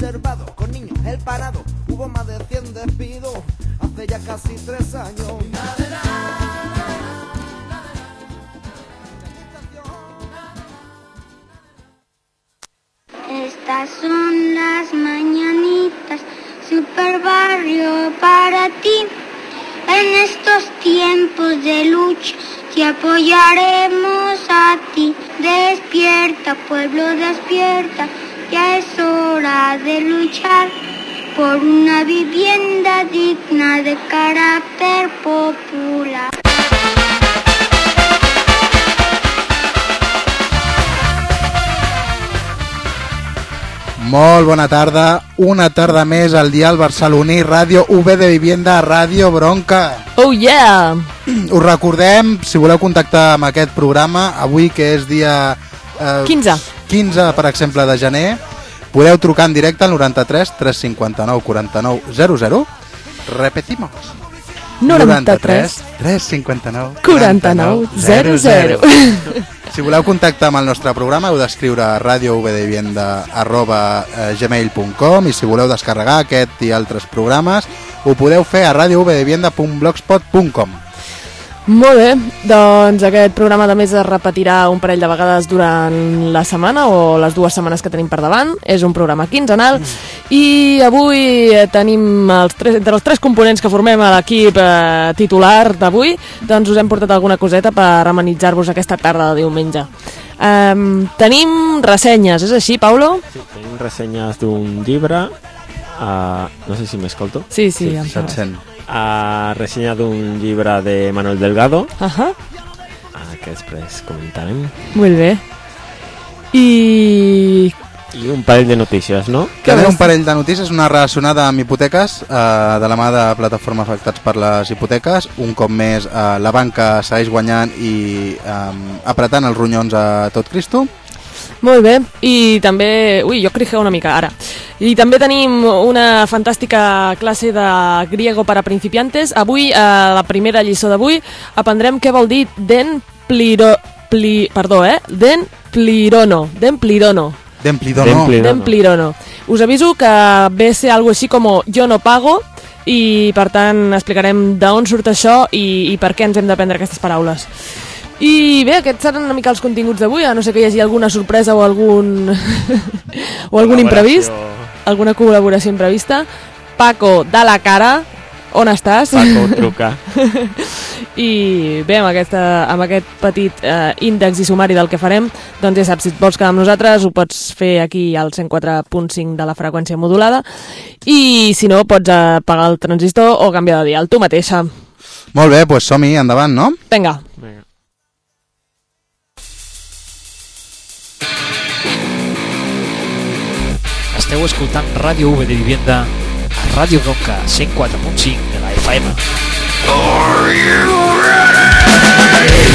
observado con niños el parado. Hubo más de 100 despidos hace ya casi 3 años. Estas son las mañanitas, super barrio para ti. En estos tiempos de lucha te apoyaremos a ti. Despierta, pueblo, despierta, ya es hora de luchar por una vivienda digna de carácter popular. Molt bona tarda, una tarda més al dial barceloní Ràdio UB de Vivienda, Ràdio Bronca. Oh yeah! Us recordem, si voleu contactar amb aquest programa, avui que és dia 15, per exemple, de gener, podeu trucar en directe al 93 359 49 00. Repetimos. 93 359 49 00. Si voleu contactar amb el nostre programa heu d'escriure a radiouvdevivienda@gmail.com i si voleu descarregar aquest i altres programes ho podeu fer a radiouvdevivienda.blogspot.com. Molt bé, doncs aquest programa de més es repetirà un parell de vegades durant la setmana o les 2 setmanes que tenim per davant. És un programa quinzenal i avui tenim entre els 3 components que formem a l'equip titular d'avui, doncs us hem portat alguna coseta per amenitzar-vos aquesta tarda de diumenge. Tenim ressenyes, és així, Paulo? Sí, tenim ressenyes d'un llibre, no sé si m'escolto. Sí, em se't sent. Ressenya d'un llibre de Manuel Delgado, que després comentarem. Molt bé. I un parell de notícies, no? També un parell de notícies, una relacionada amb hipoteques, de la mà de Plataforma Afectats per les Hipoteques. Un cop més, la banca segueix guanyant i apretant els ronyons a tot Cristo. Molt bé, i també... jo crigeo una mica, ara. I també tenim una fantàstica classe de griego per a principiantes. Avui, a la primera lliçó d'avui, aprendrem què vol dir den plirono. Us aviso que ve a ser algo així com yo no pago i, per tant, explicarem d'on surt això i per què ens hem d'aprendre aquestes paraules. I bé, aquests seran una mica els continguts d'avui, a no ser que hi hagi alguna sorpresa o algun imprevist, alguna col·laboració imprevista. Paco, da la cara, on estàs? Paco, truca. I bé, amb aquest petit índex i sumari del que farem, doncs ja saps, si et vols quedar amb nosaltres ho pots fer aquí al 104.5 de la freqüència modulada i si no pots apagar el transistor o canviar de dial tu mateixa. Molt bé, doncs som-hi, endavant, no? Vinga. Esteu escoltant Ràdio UB de Vivienda a Ràdio Bronca 104.5 de la FM. Are you ready?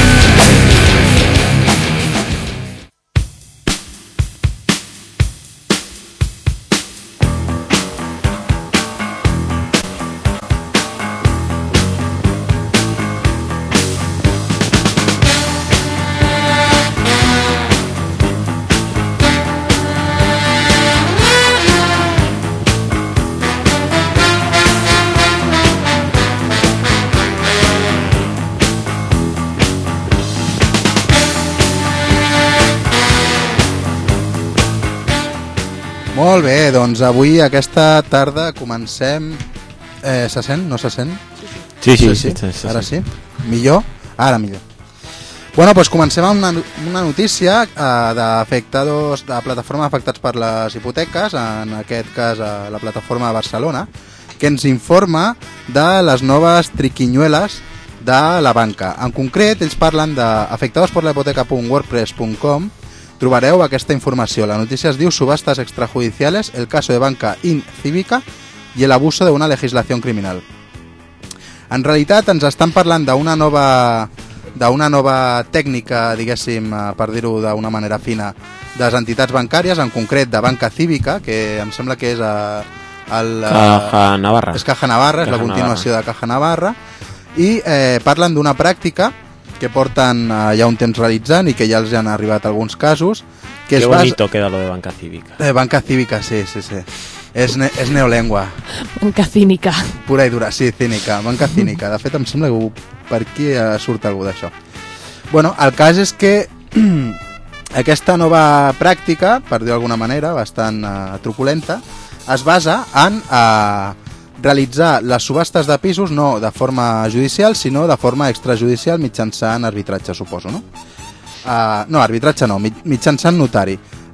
Molt bé, doncs avui aquesta tarda comencem... Se sent? No se sent? Sí. Ara sí? Millor? Ara millor. Bueno, doncs comencem amb una notícia d'afectados, de Plataforma Afectats per les Hipoteques, en aquest cas a la Plataforma de Barcelona, que ens informa de les noves triquiñueles de la banca. En concret, ells parlen d'afectadosporlahipoteca.wordpress.com. Trobareu aquesta informació. La notícia es diu Subastas extrajudiciales, el caso de banca incívica y el abuso de una legislación criminal. En realitat ens estan parlant d'una nova tècnica, diguéssim, per dir-ho d'una manera fina, de les entitats bancàries, en concret de Banca Cívica, que em sembla que és Caja Navarra. És Caja Navarra, és la continuació de Caja Navarra, i parlen d'una pràctica que porten ja un temps realitzant i que ja els han arribat alguns casos. Qué bonito queda lo de Banca Cívica. Banca Cívica, sí. És neolengua. Banca cínica. Pura i dura, sí, cínica, banca cínica. De fet, em sembla que per aquí surt algú d'això. Bueno, el cas és que aquesta nova pràctica, per dir d'alguna manera, bastant truculenta, es basa en realitzar les subhastes de pisos no de forma judicial, sinó de forma extrajudicial mitjançant arbitratge, suposo, no? No, arbitratge no, mitjançant notari.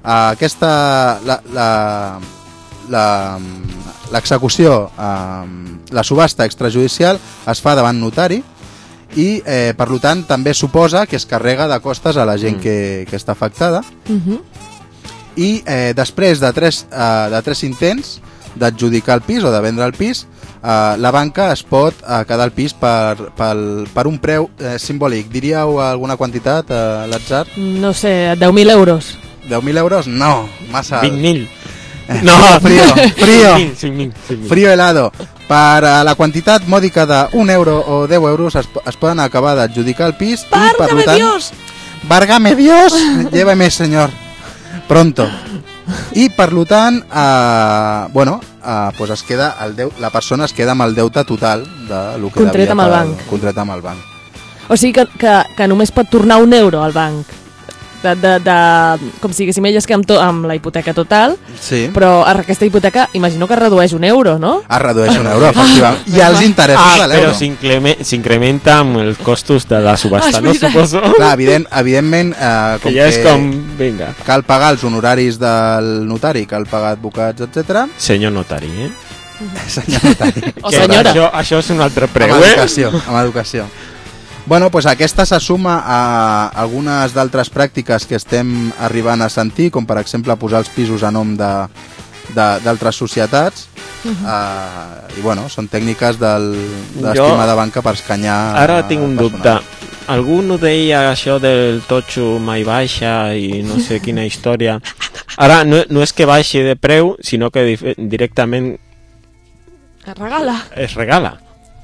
L'execució, la subhasta extrajudicial es fa davant notari i, per tant, també suposa que es carrega de costes a la gent que està afectada. I després de tres intents d'adjudicar el pis o de vendre el pis, la banca es pot quedar el pis per un preu simbòlic. Diríeu alguna quantitat a l'atzar? No sé, 10.000 euros. 10.000 euros? No, massa... 20.000. No, frío. 5.000. Frío helado. Per la quantitat mòdica de 1 euro o 10 euros es poden acabar d'adjudicar el pis. ¡Válgame Dios! ¡Válgame Dios! Lléveme, señor. Pronto. I per tant, pues es queda la persona es queda amb el deute total de lo que contret amb el banc. Contret amb el banc. O sigui que només pot tornar 1 euro al banc. Com si diguéssim, ell es queda amb la hipoteca total, sí. Però aquesta hipoteca imagino que redueix 1 euro, no? Es redueix 1 euro, efectivament. I els interessos de l'euro. Però s'incrementa amb els costos de la subhasta, no suposo? Clar, evidentment, com que ja és com, vinga. Cal pagar els honoraris del notari, cal pagar advocats, etc. Senyor notari, Senyor notari. O senyora. Això és un altre preu, amb educació. Bueno, pues aquesta se suma a algunes d'altres pràctiques que estem arribant a sentir, com per exemple posar els pisos a nom d'altres societats. I bueno, són tècniques de l'estimada banca per escanyar. Ara tinc un dubte. Algú no deia això del totxo mai baixa i no sé quina història. Ara no és que baixi de preu, sinó que directament es regala.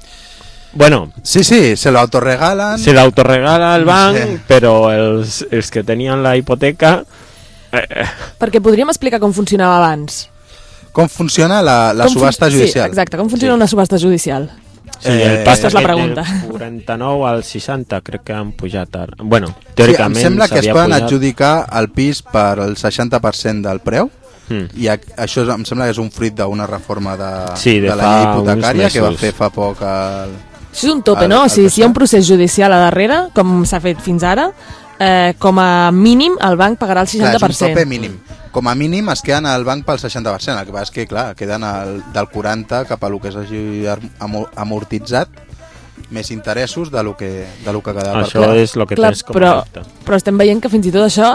Bueno, sí, se lo autorregalen. Se lo autorregala el banc, sí. Però els que tenien la hipoteca... Perquè podríem explicar com funcionava abans. Com funciona la subhasta judicial. Sí, exacte, com funciona una subhasta judicial. Sí, el pas és la pregunta. Del 49 al 60 crec que han pujat ara. Bueno, teòricament sí, em sembla que es poden pujat... adjudicar el pis per el 60% del preu. I això em sembla que és un fruit d'una reforma de la llei hipotecària que va fer fa poc Això és un tope, no? O sigui, si hi ha un procés judicial a darrere, com s'ha fet fins ara, com a mínim el banc pagarà el 60%. Clar, és un tope mínim. Com a mínim es queden al banc pel 60%. El que passa és que, clar, queden del 40% cap a lo que s'hagi amortitzat, més interessos de lo que quedava. Això és el que tens com a repte. Però estem veient que fins i tot això,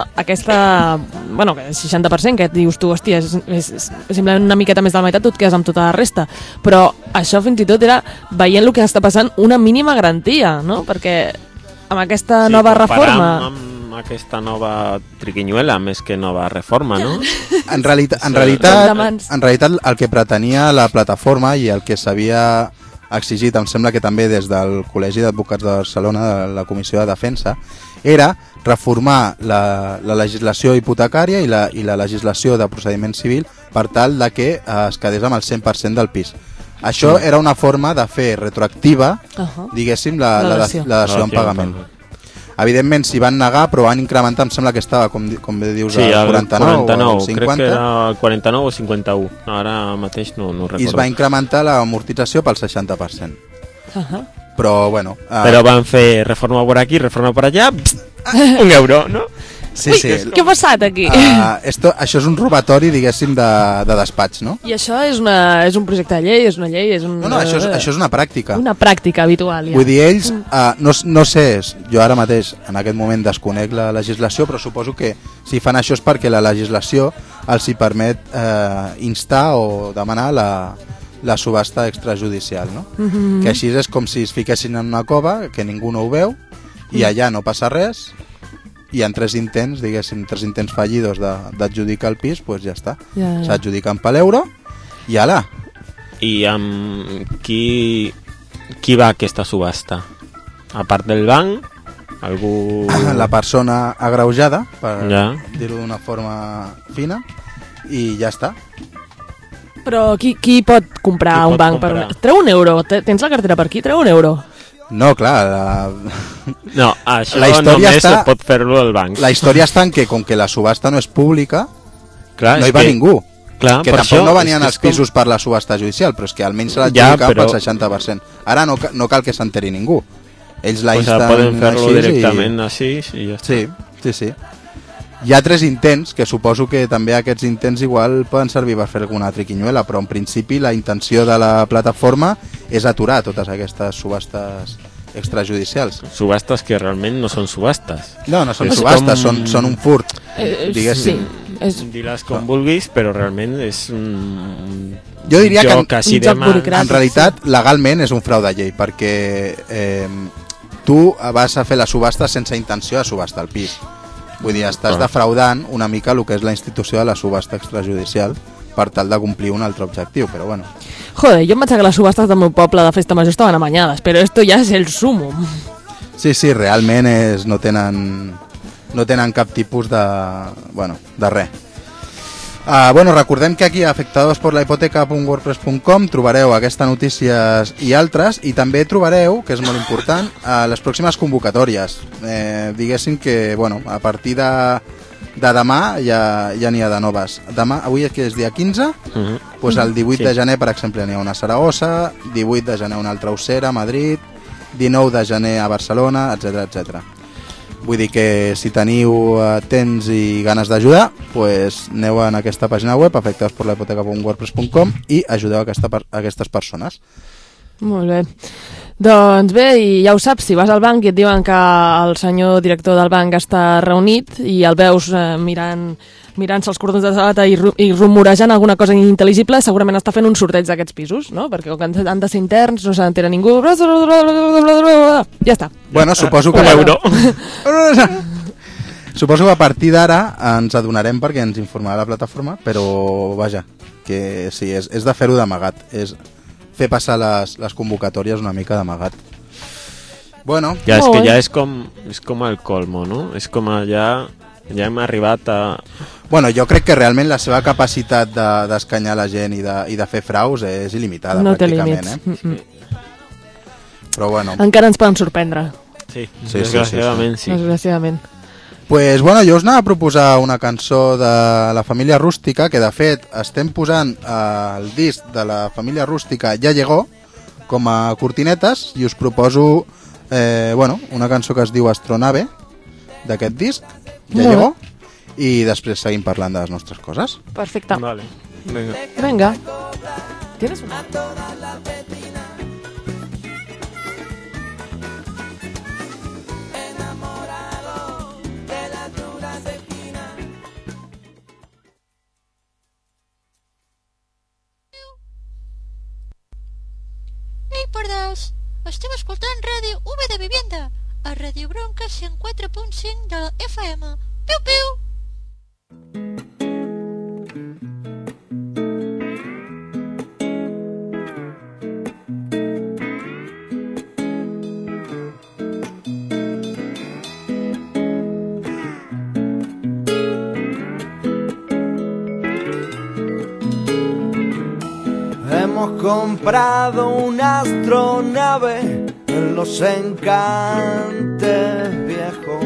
bueno, que 60%, que dius tu, hòstia, és simplement una miqueta més de la meitat, tu et quedes amb tota la resta. Però això fins i tot era, veient el que està passant, una mínima garantia, no? Perquè amb aquesta nova reforma... amb aquesta nova triquinyuela, més que nova reforma, no? En realitat, el que pretenia la plataforma i el que s'havia exigit, em sembla que també des del Col·legi d'Advocats de Barcelona, de la Comissió de Defensa, era reformar la legislació hipotecària i la legislació de procediment civil per tal de que es quedés amb el 100% del pis. Això era una forma de fer retroactiva, diguéssim, la dació en pagament. Evidentment s'hi van negar, però van incrementar, em sembla que estava, com bé dius, el 49 o el 50. Crec que era el 49 o 51. Ara mateix no recordo. I es va incrementar l'amortització pel 60%. Però, bueno... Però van fer reforma per aquí, reforma per allà, 1 euro, no? Sí. Què ha passat aquí? Això és un robatori, diguéssim, de despatx, no? I això és un projecte de llei? És una llei? No, això és una pràctica. Una pràctica habitual, ja. Vull dir, ells, no sé, jo ara mateix, en aquest moment desconec la legislació, però suposo que si fan això és perquè la legislació els hi permet instar o demanar la subhasta extrajudicial, no? Que així és com si es fiquessin en una cova, que ningú no ho veu, i allà no passa res, i en 3 intents, diguéssim, 3 intents fallidos d'adjudicar el pis, doncs ja està. S'adjudiquen per l'euro i ala. I amb qui va aquesta subhasta? A part del banc, algú... La persona agreujada, per dir-ho d'una forma fina, i ja està. Però qui pot comprar Qui un pot banc? comprar? Treu un euro. Tens la cartera per aquí? Treu un euro. No, clar, No, això La història només està- pot fer-lo el banc. la història està en que, com que la subhasta no és pública, Clar, no és hi va que- ningú. Clar, Que per tampoc això, no venien és els que és pisos per la subhasta judicial, però és que almenys se l'ha Ja, adjudicat però- pel 60%. Ara no cal que s'enteri ningú. Ells la O insten sigui, poden fer-lo així directament així i ja està. Sí. Hi ha 3 intents, que suposo que també aquests intents igual poden servir per fer alguna triquinyuela, però en principi la intenció de la plataforma és aturar totes aquestes subhastes extrajudicials. Subhastes que realment no són subhastes. No són És subhastes, com- són un furt, diguéssim. Sí, Diràs com vulguis, però realment és un Jo diria que joc així un de joc mà. burocràtic. En realitat, legalment és un frau de llei, perquè tu vas a fer la subhasta sense intenció de subhastar el pis. Vull dir, estàs defraudant una mica el que és la institució de la subhasta extrajudicial per tal de complir un altre objectiu, però bueno. Joder, jo em pensava que les subhastes del meu poble de festa major estaven amanyades, però esto ja és el sumum. Sí, realment no tenen cap tipus de res. Recordem que aquí a afectadosporlahipoteca.wordpress.com trobareu aquestes notícies i altres, i també trobareu, que és molt important, les pròximes convocatòries. Diguéssim que a partir de demà ja n'hi ha de noves. Avui que és dia 15, doncs el 18 de gener, per exemple, n'hi ha una a Saragossa, 18 de gener una altra a Usera, a Madrid, 19 de gener a Barcelona, etc. Vull dir que si teniu temps i ganes d'ajudar, doncs aneu a aquesta pàgina web, afectadosporlahipoteca.wordpress.com, i ajudeu aquestes persones. Molt bé. Doncs bé, i ja ho saps, si vas al banc i et diuen que el senyor director del banc està reunit i el veus mirant-se els cordons de sabata i rumorejant alguna cosa inintel·ligible, segurament està fent un sorteig d'aquests pisos, no? Perquè com que han de ser interns, no se n'entera ningú. Ja està. Bueno, suposo que... Un euro. Suposo que a partir d'ara ens adonarem perquè ens informarà la plataforma, però vaja, que sí, és de fer-ho d'amagat, és fer passar les convocatòries una mica d'amagat. Bueno, Ja, és que ja és com el colmo, no? És com ja hem arribat a... Bueno, jo crec que realment la seva capacitat d'escanyar la gent i de fer fraus és il·limitada, No té pràcticament. límits. Però bueno, Encara ens poden sorprendre, Sí, Sí, desgraciadament sí. desgraciadament. pues, jo us anava a proposar una cançó de la família Rústica, que de fet estem posant el disc de la família Rústica Ja Llegó com a cortinetes, i us proposo una cançó que es diu Astronave, d'aquest disc, Ja Molt bé. Llegó, i després seguim parlant de les nostres coses. Perfecte. Vale. Vinga. Venga. ¿Tienes una? Ei, pardals! Esteu escoltant Ràdio V de Vivienda a Ràdio Bronca 104.5 de la FM. Piu, piu! Hemos comprado una astronave en los encantes viejos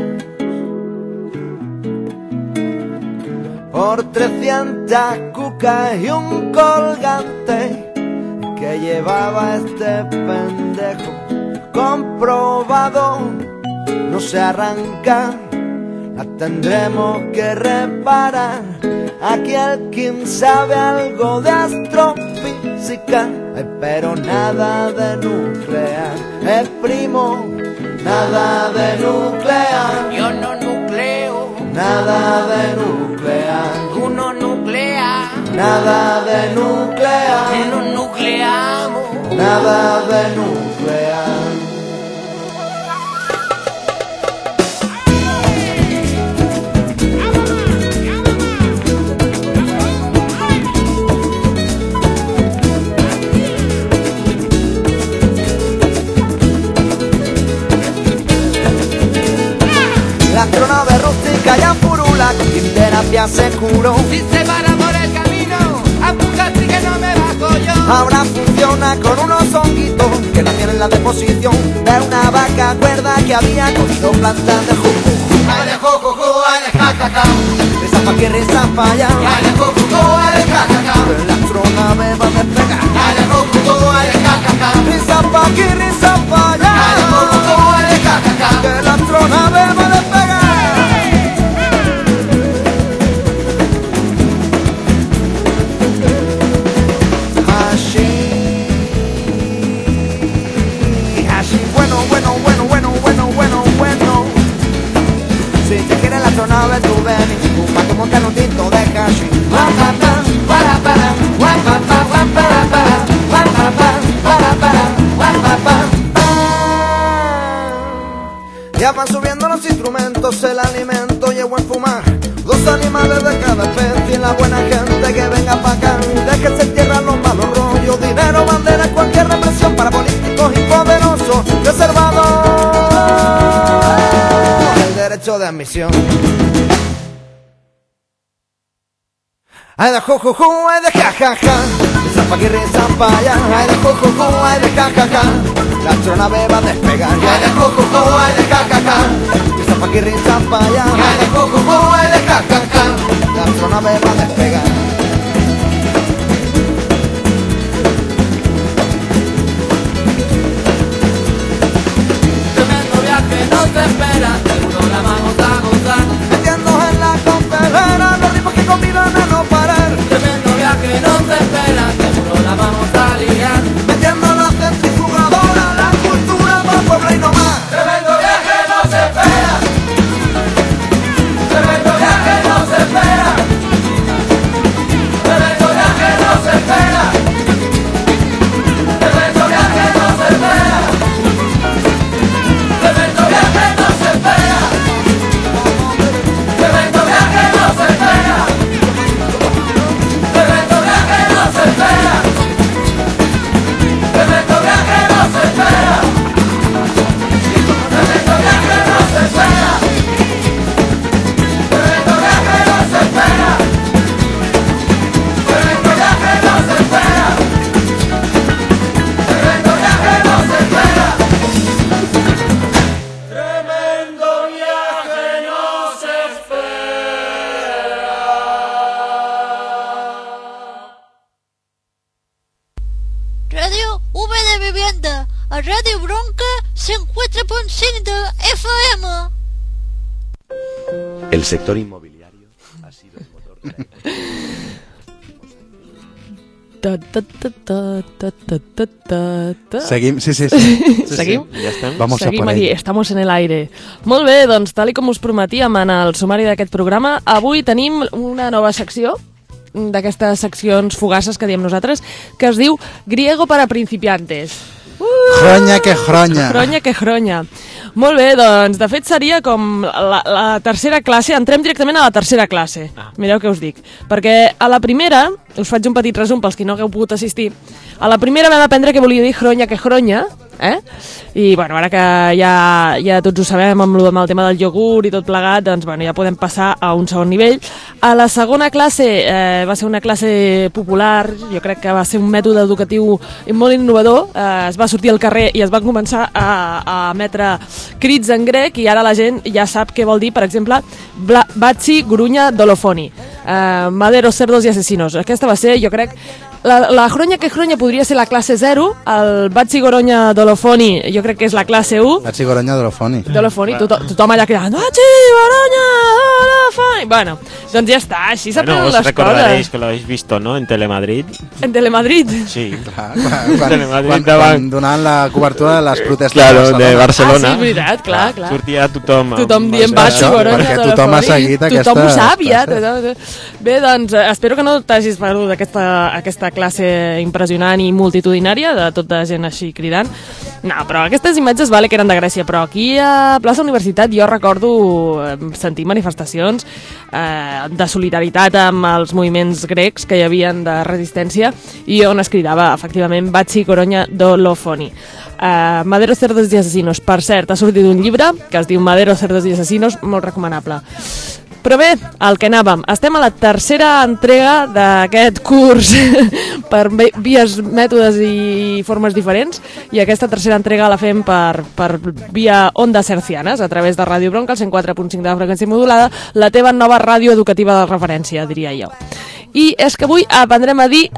por 300 cucas y un colgante que llevaba este pendejo. Comprobado, no se arranca, la tendremos que reparar. Aquí el Kim sabe algo de astrofísica, pero nada de nuclear. Primo, nada de nuclear. Yo no nucleo, Nada de nuclear. tú no nucleas, Nada de nuclear. no nucleamos. Nada de nuclear. La astronave rústica ya furula, con terapia seguro. Si se para por el camino, a buscar sí que no me ahora funciona con unos honguitos que nacían en la deposición de una vaca cuerda que había cogido plantas de juju. Ay de juju, ay de jajaja, risa pa' aquí, risa pa' allá. Ay de juju, ay de jajaja, la astronave va a despegar. Ay de juju, ay de jajaja, risa pa' aquí, risa pa' allá. Ay de juju, ay de jajaja, que la astronave va a despegar. Si te quiere la astronave tú ven y pa' que montar un tinto de hashi. Ya van subiendo los instrumentos, el alimento y el buen fumar. Dos animales de cada especie y la buena gente que venga pa' acá. Déjense tierra los malos rollos, dinero, bandera, cualquier represión para políticos y poderosos. Reservado el derecho de admisión. Ay de jujuju, ay de jajaja, risa pa' aquí, risa pa' allá. Ay de jujuju, ay de jajaja, la astronave va a despegar. Ay de jujuju, ay de jajaja, risa pa' aquí, risa pa' allá. Ay de jujuju, ay de jajaja, la astronave va a despegar. Tremendo viaje nos espera, seguro la vamos a gozar. Metiéndonos en la contelera, los ritmos que convidan a no parar. Tremendo viaje nos espera, seguro la vamos a liar. Metiendo la centrifugadora, la cultura para pueblo y no más. Tremendo viaje nos espera. Tremendo viaje nos espera. Tremendo viaje nos espera. Tremendo viaje nos espera. Tremendo viaje nos espera. Tremendo viaje nos espera. Tremendo viaje nos espera. Tremendo viaje nos espera. Tremendo viaje nos espera. Tremendo viaje nos espera. Tremendo viaje nos espera. Tremendo viaje nos espera. Tremendo viaje nos espera. Radio V de Vivienda, a Radio Bronca 104.5 de FM. El sector inmobiliario ha sido el motor de la Seguim, sí. Seguim? Ja estem? Vamos Seguim a por aquí, ello. estamos en el aire. Molt bé, doncs, tal com us prometíem en el sumari d'aquest programa, avui tenim una nova secció, d'aquestes seccions fugaces que diem nosaltres, que es diu Griego para principiantes. Gronya que gronya. Gronya que gronya. Molt bé, doncs, de fet seria com la tercera classe, entrem directament a la tercera classe. Mireu què us dic. Perquè a la primera, us faig un petit resum pels que no hagueu pogut assistir, a la primera vam aprendre què volia dir gronya que gronya, i bueno, ara que ja tots ho sabem amb el tema del iogurt i tot plegat, doncs bueno, ja podem passar a un segon nivell. A la segona classe va ser una classe popular, jo crec que va ser un mètode educatiu molt innovador, es va sortir al carrer i es van començar a emetre crits en grec i ara la gent ja sap què vol dir, per exemple, Bazzi, Grunya, Dolofoni, Maderos, Cerdos i Asesinos. Aquesta va ser, jo crec, la gronya que gronya podria ser la classe 0, el Bazzi, Goronya, Dolofoni, jo crec que és la classe 1. Bazzi, Goronya, Dolofoni. Dolofoni, tothom allà cridant Bazzi, Goronya, Dolofoni. Bueno, doncs ja està, així s'aprenen Bueno, les os recordaréis coses. que lo habéis visto, ¿no? En Telemadrid. En Telemadrid. Sí. Clar, Quan donant la cobertura de les protestes Claro, de Ah, Barcelona. sí, és veritat, clar. Sortia tothom. Tothom dient Bazzi, Bazzi, Goronya, perquè Dolofoni. tothom ha seguit Tothom ho aquestes sap, ja. classes. Bé, doncs, espero que no t'hagis perdut aquesta classe impressionant i multitudinària de tota gent així cridant. No, però aquestes imatges vale que eren de Grècia, però aquí a plaça Universitat jo recordo sentir manifestacions de solidaritat amb els moviments grecs que hi havia de resistència i on es cridava, efectivament, Bazzi, Goronya, Dolofoni. Maderos, Cerdos i Asesinos. Per cert, ha sortit un llibre que es diu Maderos, Cerdos i Asesinos, molt recomanable. Però bé, al que anàvem. Estem a la tercera entrega d'aquest curs per vies, mètodes i formes diferents, i aquesta tercera entrega la fem per via ondes hercianes, a través de Ràdio Bronca, el 104.5 de la freqüència modulada, la teva nova ràdio educativa de referència, diria jo. I és que avui aprendrem a dir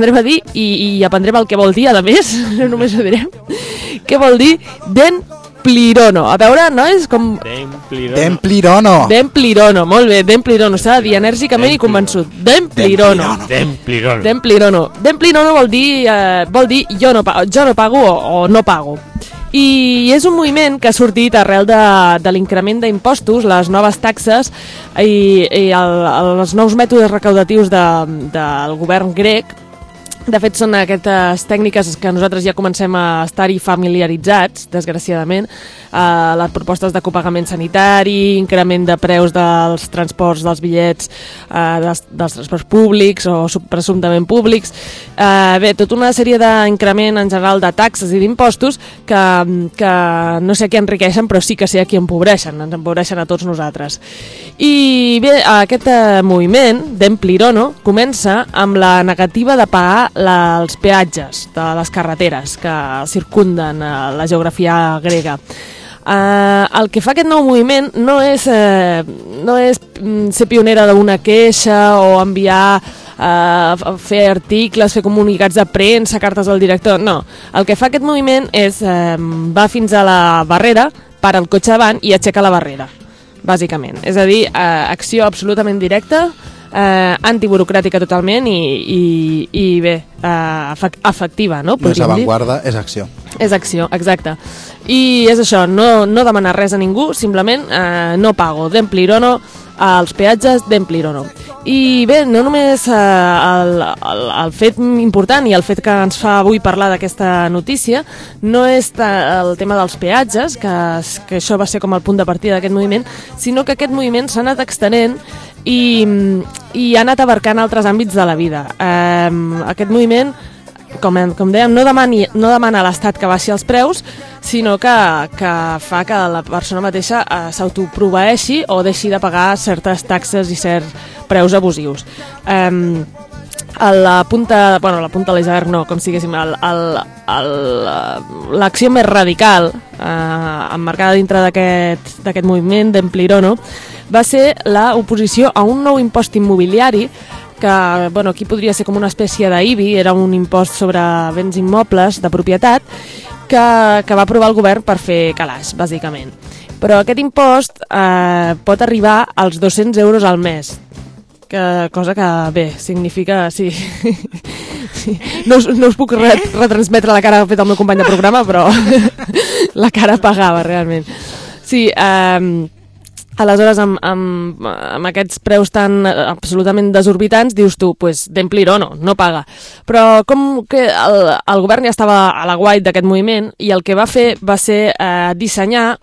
i aprendrem el que vol dir, a més, no només ho direm, què vol dir Demplirono. A veure, nois, com... Demplirono. Demplirono, molt bé, Demplirono. S'ha de dir enèrgicament i convençut. Demplirono. Demplirono vol dir jo no pago o no pago. I és un moviment que ha sortit arrel de l'increment d'impostos, les noves taxes i els nous mètodes recaudatius del govern grec. De fet, són aquestes tècniques que nosaltres ja comencem a estar-hi familiaritzats, desgraciadament. Les propostes de copagament sanitari, increment de preus dels transports, dels bitllets, dels transports públics o presumptament públics. Bé, tota una sèrie d'increment en general de taxes i d'impostos que no sé a qui enriqueixen, però sí que sé a qui empobreixen. Ens empobreixen a tots nosaltres. I bé, aquest moviment, Demplirono, comença amb la negativa de pagar els peatges de les carreteres que circunden la geografia grega. El que fa aquest nou moviment no és ser pionera d'una queixa o enviar fer articles, fer comunicats de premsa, cartes al director, no. El que fa aquest moviment és va fins a la barrera, para el cotxe davant i aixeca la barrera, bàsicament. És a dir, acció absolutament directa, antiburocràtica totalment i bé, efectiva, no? No és avantguarda, és acció. És acció, exacte. I és això, no demanar res a ningú, simplement no pago. Demplirono, als peatges Demplirono. I bé, no només el fet important i el fet que ens fa avui parlar d'aquesta notícia no és el tema dels peatges, que això va ser com el punt de partida d'aquest moviment, sinó que aquest moviment s'ha anat extenent i ha anat abarcant altres àmbits de la vida. Aquest moviment, com dèiem, no demana a l'Estat que baixi els preus, sinó que fa que la persona mateixa s'autoproveeixi o deixi de pagar certes taxes i certs preus abusius. A la punta de l'iceberg no, com si diguéssim, l'acció més radical emmarcada dintre d'aquest moviment Demplirono va ser l'oposició a un nou impost immobiliari que aquí podria ser com una espècie d'IBI, era un impost sobre béns immobles de propietat que va aprovar el govern per fer calaix, bàsicament. Però aquest impost pot arribar als 200 euros al mes, cosa que, bé, significa... Sí. No us puc retransmetre la cara que ha fet el meu company de programa, però la cara pagava, realment. Sí, aleshores, amb aquests preus tan absolutament desorbitants, dius tu, pues, Demplirono, no paga. Però com que el govern ja estava a l'aguait d'aquest moviment, i el que va fer va ser dissenyar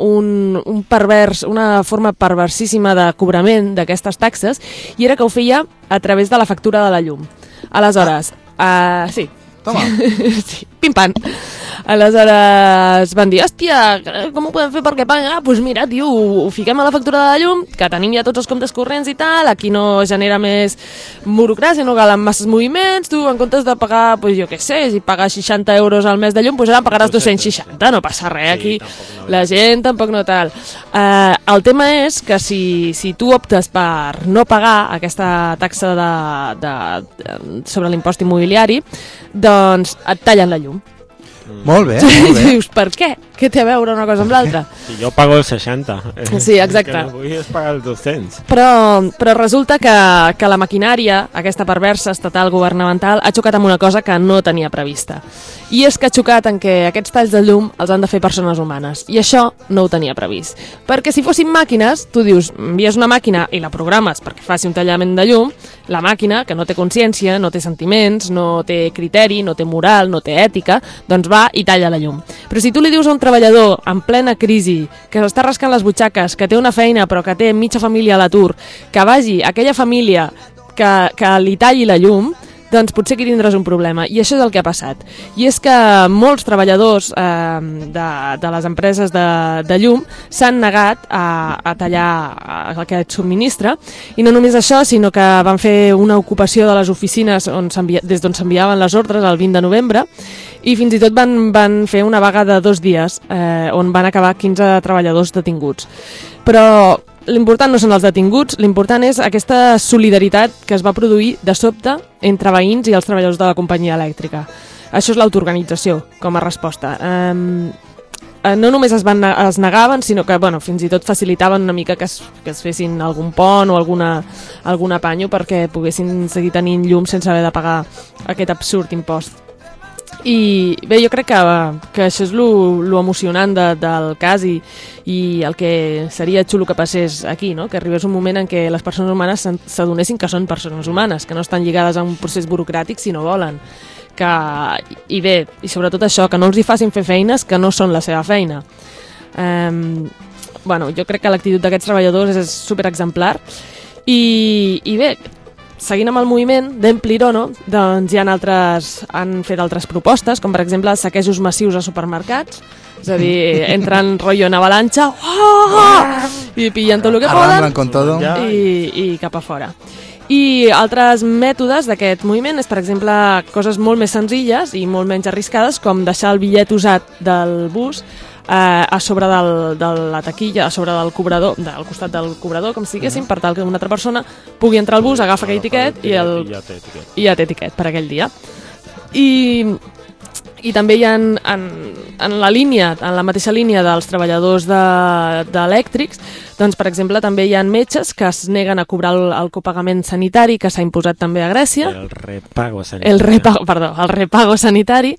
una forma perversissima de cobrament d'aquestes taxes, i era que ho feia a través de la factura de la llum. Aleshores, sí. Toma. Sí, pim-pam. Aleshores van dir, hòstia, com ho podem fer perquè paga? Doncs mira, tio, ho fiquem a la factura de la llum, que tenim ja tots els comptes corrents i tal, aquí no genera més burocràcia, no calen masses moviments, tu en comptes de pagar, doncs jo què sé, si pagues 60 euros al mes de llum, doncs ara pagaràs 260, no passa res, aquí la gent tampoc no tal. El tema és que si tu optes per no pagar aquesta taxa sobre l'impost immobiliari, doncs et tallen la llum. Molt bé, molt bé. Dius, per què? Què té a veure una cosa amb l'altra? Si jo pago el 60. Sí, exacte. El que no vull és pagar el 200. Però resulta que la maquinària, aquesta perversa estatal governamental, ha xocat amb una cosa que no tenia prevista. I és que ha xocat en què aquests talls de llum els han de fer persones humanes. I això no ho tenia previst. Perquè si fossin màquines, tu dius, envies una màquina i la programes perquè faci un tallament de llum, la màquina, que no té consciència, no té sentiments, no té criteri, no té moral, no té ètica, doncs va i talla la llum. Però si tu li dius a un treballador en plena crisi, que s'està rascant les butxaques, que té una feina però que té mitja família a l'atur, que vagi a aquella família que li talli la llum, doncs potser aquí tindràs un problema. I això és el que ha passat. I és que molts treballadors de les empreses de llum s'han negat a tallar aquest subministre, i no només això, sinó que van fer una ocupació de les oficines des d'on s'enviaven les ordres el 20 de novembre, i fins i tot van fer una vaga de 2 dies on van acabar 15 treballadors detinguts. Però l'important no són els detinguts, l'important és aquesta solidaritat que es va produir de sobte entre veïns i els treballadors de la companyia elèctrica. Això és l'autoorganització com a resposta. No només es negaven, sinó que fins i tot facilitaven una mica que es fessin algun pont o algun apanyo perquè poguessin seguir tenint llum sense haver de pagar aquest absurd impost. I bé, jo crec que això és lo emocionant del cas i el que seria xulo que passés aquí, no? Que arribés un moment en què les persones humanes s'adonessin que són persones humanes, que no estan lligades a un procés burocràtic si no volen. I bé, i sobretot això, que no els hi facin fer feines que no són la seva feina. Jo crec que l'actitud d'aquests treballadors és superexemplar i bé, seguint amb el moviment d'Empliro, no? Doncs han fet altres propostes, com per exemple saquejos massius a supermercats, és a dir, entren rotllo en avalanxa i pillen tot el que poden i cap a fora. I altres mètodes d'aquest moviment és, per exemple, coses molt més senzilles i molt menys arriscades, com deixar el bitllet usat del bus a sobre de la taquilla, a sobre del cobrador, al costat del cobrador, com siguéssim, per tal que una altra persona pugui entrar al bus, agafa aquell tiquet i ja té tiquet per aquell dia. I també hi ha en la mateixa línia dels treballadors d'elèctrics, doncs per exemple també hi ha metges que es neguen a cobrar el copagament sanitari que s'ha imposat també a Grècia. El repago sanitari. El repago sanitari.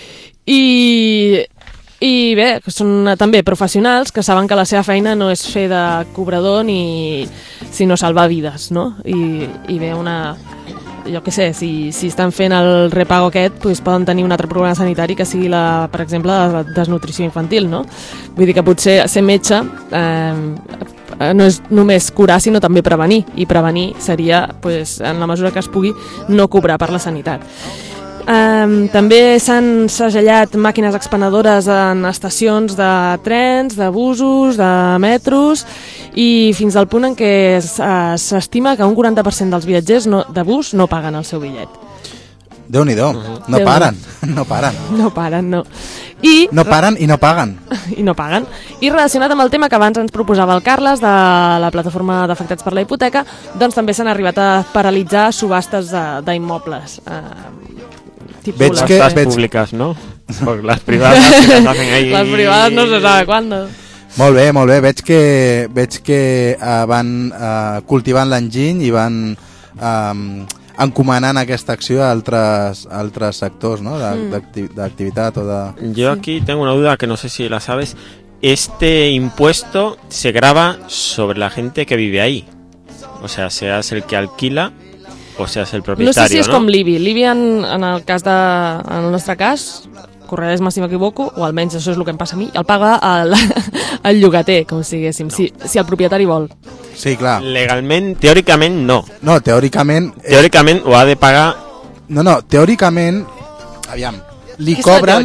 I bé, són també professionals que saben que la seva feina no és fer de cobrador sinó salvar vides, no? I bé, jo què sé, si estan fent el repago aquest, doncs poden tenir un altre problema sanitari que sigui, per exemple, la desnutrició infantil, no? Vull dir que potser ser metge no és només curar, sinó també prevenir, i prevenir seria, en la mesura que es pugui, no cobrar per la sanitat. També s'han segellat màquines expenedores en estacions de trens, de busos, de metros, i fins al punt en què s'estima que un 40% dels viatgers de bus no paguen el seu bitllet. Déu-n'hi-do, no paren. No paren. No paren i no paguen. I no paguen. I relacionat amb el tema que abans ens proposava el Carles de la plataforma d'afectats per la hipoteca, doncs també s'han arribat a paralitzar subhastes d'immobles. Veig públiques, ¿no? Porque las privadas las hacen ahí. Las privadas no se sabe cuándo. Molt bé. Veig que van cultivant l'enginy i van encomanant aquesta acció a altres sectors, ¿no? d'activitat o de... Yo aquí tengo una duda que no sé si la sabes. Este impuesto se grava sobre la gente que vive ahí. O sea, seas el que alquila o seas el propietario, no sé si és ¿no? com l'IBI. l'IBI en el nostre cas, corregeix-me si m'equivoco, o almenys això és el que em passa a mi, el paga el llogater, com siguéssim, no. si el propietari vol. Sí, clar. Legalment, teòricament no. No, teòricament... Teòricament ho ha de pagar... No, teòricament, aviam, li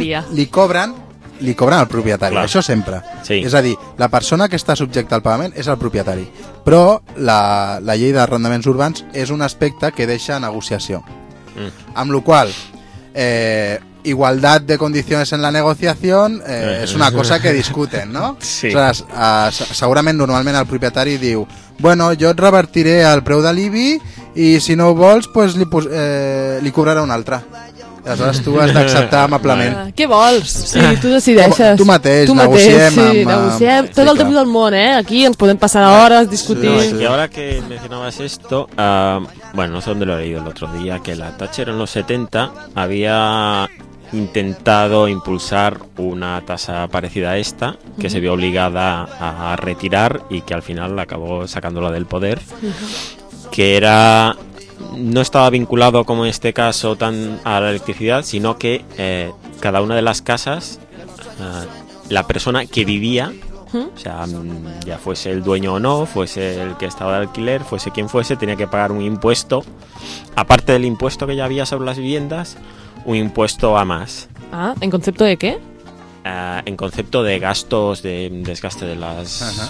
cobren al propietari, clar. Això sempre. Sí. És a dir, la persona que està subjecta al pagament és el propietari, però la llei d'arrendaments urbans és un aspecte que deixa negociació. Amb la qual igualdad de condiciones en la negociación és una cosa que discuten, no? Sí. Segurament normalment el propietari diu bueno, jo et revertiré el preu de l'IBI i si no ho vols pues, li cobrarà un altre. Aleshores tu has d'acceptar amablement. Què vols? Sí, tu decideixes. Tu mateix, negociem. Sí, negociem. Tot el temps del món, aquí ens podem passar hores discutint. Sí. Y ahora que mencionabas esto, bueno, no sé dónde lo he leído el otro día, que la Thatcher en los 70 había intentado impulsar una tasa parecida a esta, que se vio obligada a retirar y que al final acabó sacándola del poder, que era... no estaba vinculado como en este caso tan a la electricidad, sino que cada una de las casas, la persona que vivía O sea, ya fuese el dueño o no, fuese el que estaba de alquiler, fuese quien fuese, tenía que pagar un impuesto, aparte del impuesto que ya había sobre las viviendas, un impuesto a más. Ah, ¿en concepto de qué? En concepto de gastos de desgaste de las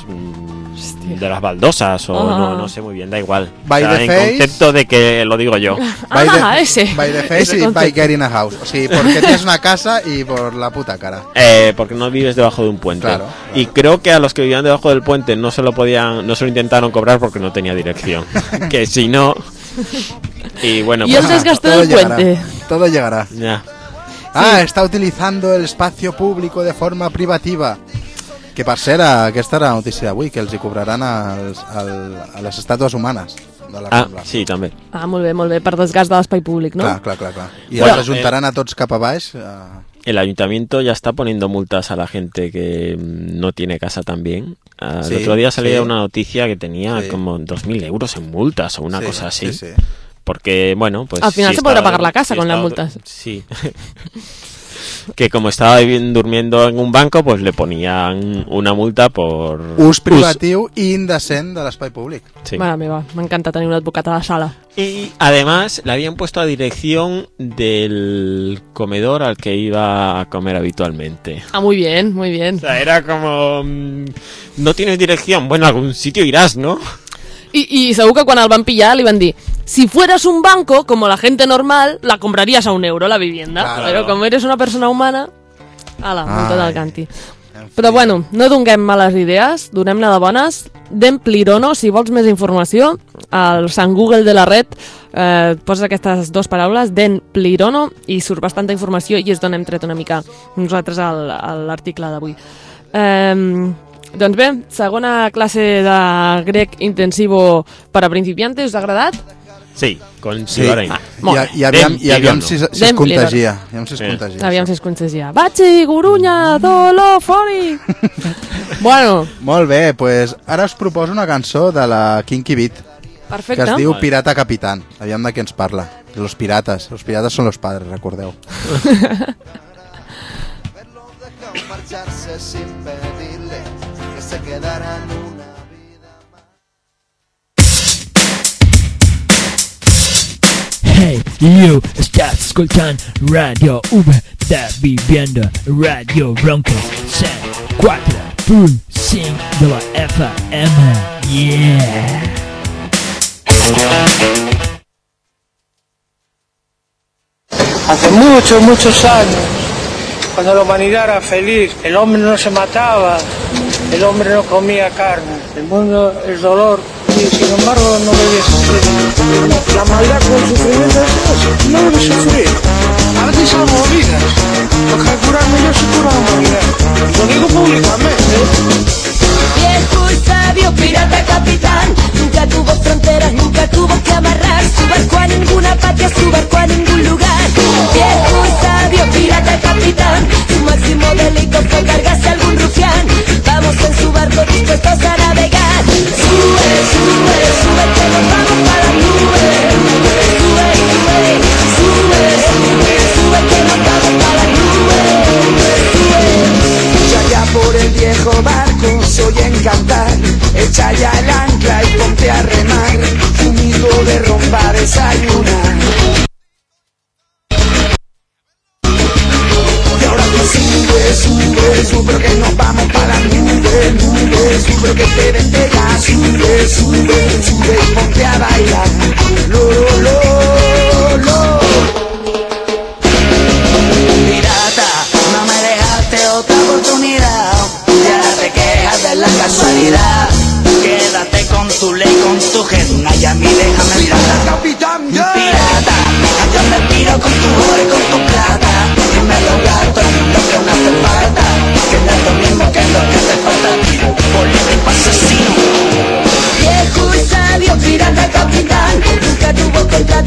baldosas o no sé muy bien, da igual. By the en face, concepto de que lo digo yo. Ese. By the face y by getting a house. O sea, porque tienes una casa y por la puta cara. Porque no vives debajo de un puente. Claro. Y creo que a los que vivían debajo del puente no se lo intentaron cobrar porque no tenía dirección. Que si no... Y bueno, ¿Y el desgaste del puente? Todo llegará. Ya. Està utilizando el espacio público de forma privativa. Que per cert, aquesta era la notícia d'avui, que els hi cobraran a les estàtues humanes de la Rambla. Sí, també. Molt bé, per desgast de l'espai públic, no? Clar. I els ajuntaran a tots cap a baix. El ayuntamiento ya está poniendo multas a la gente que no tiene casa también. El otro día salía una noticia que tenía como 2.000 euros en multas o una cosa así. Sí. Porque, bueno, pues... Al final se podrá pagar la casa con las multas. Sí. Que como estaba durmiendo en un banco, pues le ponían una multa por... Ús privatiu i indecent de l'espai públic. Sí. Mare meva, m'encanta tenir un advocat a la sala. Y además le habían puesto a dirección del comedor al que iba a comer habitualmente. Muy bien. O sea, era como... no tienes dirección, bueno, a algún sitio irás, ¿no? Y segur que quan el van pillar li van dir: si fueras un banco, como la gente normal, la comprarías a €1 la vivienda. Claro. Pero como eres una persona humana, ala, multa del canti. Però bueno, no donguem males idees, donem-ne de bones. D'en Plirono, si vols més informació, al Sant Google de la red poses aquestes dues paraules, d'en Plirono, i surt bastanta informació i és d'on hem tret una mica nosaltres l'article d'avui. Doncs bé, segona clase de grec intensivo per a principiantes, us ha agradat? Sí, con Sibareny. I aviam si es contagia. Aviam si es contagia. Bachi, Gurunya, Dolofoni! Bueno. Molt bé, pues ara us proposo una cançó de la Kinky Beat. Perfecte. Que es diu Pirata Capitán. Aviam de què ens parla. De los piratas. Los piratas son los padres, recordeu. Marcharse sin pedirle que se quedaran una vida más. Hey, you estás escuchando Radio V de Vivienda, Radio Bronca 4.5 de la FM. Yeah. Hace muchos años, cuando la humanidad era feliz, el hombre no se mataba, el hombre no comía carne, el mundo es dolor y sin embargo no debe sufrir. La maldad con sufrimiento no debe sufrir. A veces salvo vidas, lo que curarme yo se cura la humanidad. Lo digo públicamente. Viejo y sabio, pirata capitán, nunca tuvo fronteras, nunca tuvo que amarrar su barco a ninguna patria, su barco a ningún lugar. Viejo y sabio, pirata capitán, su máximo delito fue cargarse a algún rufián. Vamos en su barco dispuestos a navegar. Sube, sube, sube que nos vamos para la nube. Sube, sube, sube, sube, sube que nos vamos para la nube. Ya por el viejo barco se oyen cantar, echa ya el ancla y ponte a remar, un hijo de rompa desayunar. Y ahora tú sube, sube, sube que nos vamos para la nube, nube, sube que te venteja, sube, sube, sube y ponte a bailar, lo, lo, lo. Pirata, no me dejaste otra oportunidad, ya te quejas de la casualidad. Quédate con tu ley, con tu jeduna y a mí déjame en paz. Capitán, pirata, yo me tiro con tu oro y con tu plata. Y me lo gasto en lo que no hace falta, que no es lo mismo que lo que te falta. Político asesino. Viejo y sabio, pirata capitán, nunca tuvo contrato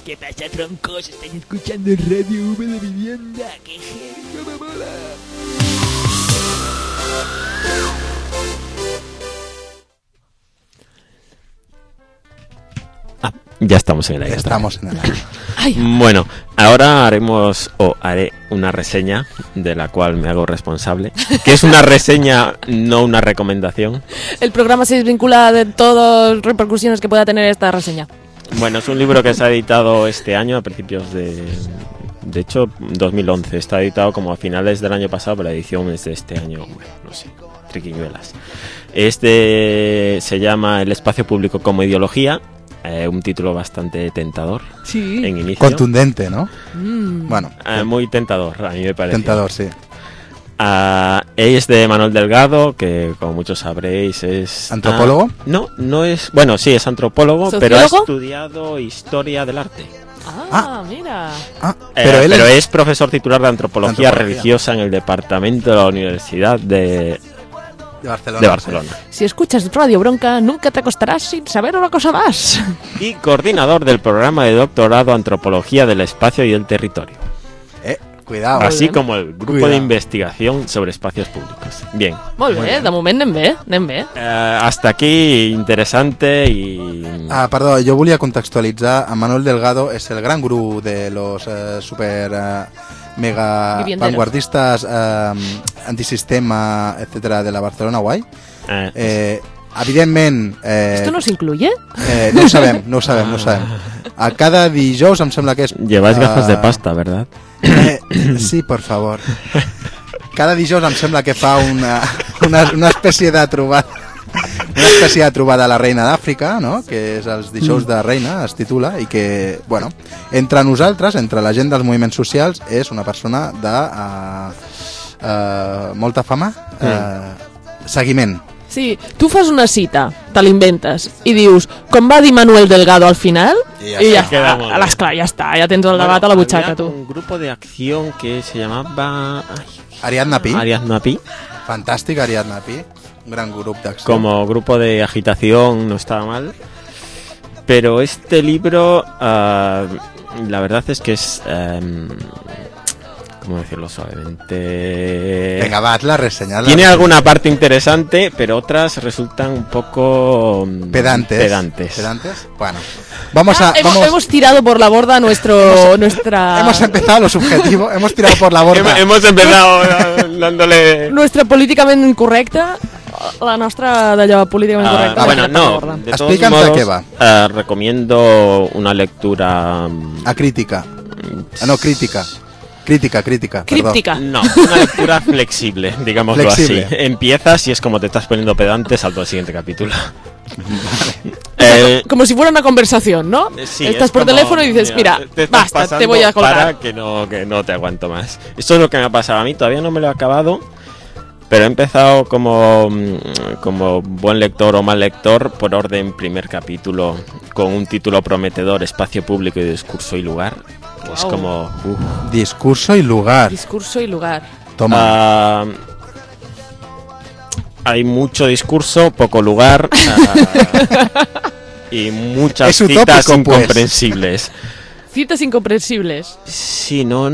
¿Qué pasa, troncos? Estáis escuchando Radio V de Vivienda. ¡Qué genio, me mola! Ya estamos en el aire. Estamos en el aire. Bueno, ahora haré una reseña de la cual me hago responsable, que es una reseña, no una recomendación. El programa se desvincula de todas las repercusiones que pueda tener esta reseña. Bueno, es un libro que se ha editado este año, a principios de hecho, 2011. Está editado como a finales del año pasado, pero la edición es de este año, bueno, no sé, triquiñuelas. Se llama El espacio público como ideología. Un título bastante tentador. Sí. En inicio. Contundente, ¿no? Bueno. Muy tentador, a mí me parece. Tentador, sí. Es de Manuel Delgado, que como muchos sabréis es... ¿Antropólogo? No es... Bueno, sí, es antropólogo, ¿Sociólogo? pero ha estudiado historia del arte. Mira. Pero es profesor titular de antropología religiosa en el departamento de la Universidad de Barcelona. Si escuchas Radio Bronca, nunca te acostarás sin saber una cosa más. Y coordinador del programa de doctorado Antropología del Espacio y del Territorio. Cuidado. Así como el grupo de investigación sobre espacios públicos. Bien. Muy bien, de moment anem bé. Hasta aquí interesante y... Perdó, jo volia contextualitzar. A Manuel Delgado és el gran gurú de los mega vanguardistas antisistema, etcétera, de la Barcelona Guay. Evidentment... ¿Esto nos incluye? No ho sabem. A cada dijous em sembla que és... Llevas gafas de pasta, ¿verdad? Sí, por favor. Cada dijous em sembla que fa una espècie de trobada. Una espècie de trobada a la Reina d'Àfrica, no? Que és els dijous de Reina, es titula, i que, bueno, entre nosaltres, entre la gent dels moviments socials, és una persona de molta fama, seguiment. Sí, tu fas una cita, te l'inventes, i dius, com va dir Manuel Delgado al final, i ja està, ja està, ja tens el debat a la butxaca, tu. Un grupo de acción que se llamaba... Ariadna Pi. Ariadna Pi. Fantàstic, Ariadna Pi. Un gran grupo de acción. Como grupo de agitación no estaba mal. Pero este libro, la verdad es que es... ¿cómo decirlo suavemente? Venga, va, la reseña. Tiene alguna parte interesante, pero otras resultan un poco... Pedantes. Bueno, hemos tirado por la borda nuestra... Hemos empezado lo subjetivo, hemos tirado por la borda. Hemos empezado dándole... Nuestra políticament incorrecta, la nostra d'allò políticament correcta. Bueno, no, de todos modos, ¿qué va? Recomiendo una lectura... Crítica. Crítica. Crítica, perdón. No, una lectura flexible, digámoslo así. Empiezas y es como te estás poniendo pedante, salto al siguiente capítulo. Vale. Como si fuera una conversación, ¿no? Sí, estás por teléfono y dices, mira, basta, te voy a colgar. Para que no te aguanto más. Esto es lo que me ha pasado a mí, todavía no me lo he acabado, pero he empezado como buen lector o mal lector por orden primer capítulo, con un título prometedor, Espacio Público y Discurso y Lugar. Wow. Es como... Discurso y lugar. Discurso y lugar. Toma. Hay mucho discurso, poco lugar y muchas citas incomprensibles. Citas incomprensibles. Sí, no.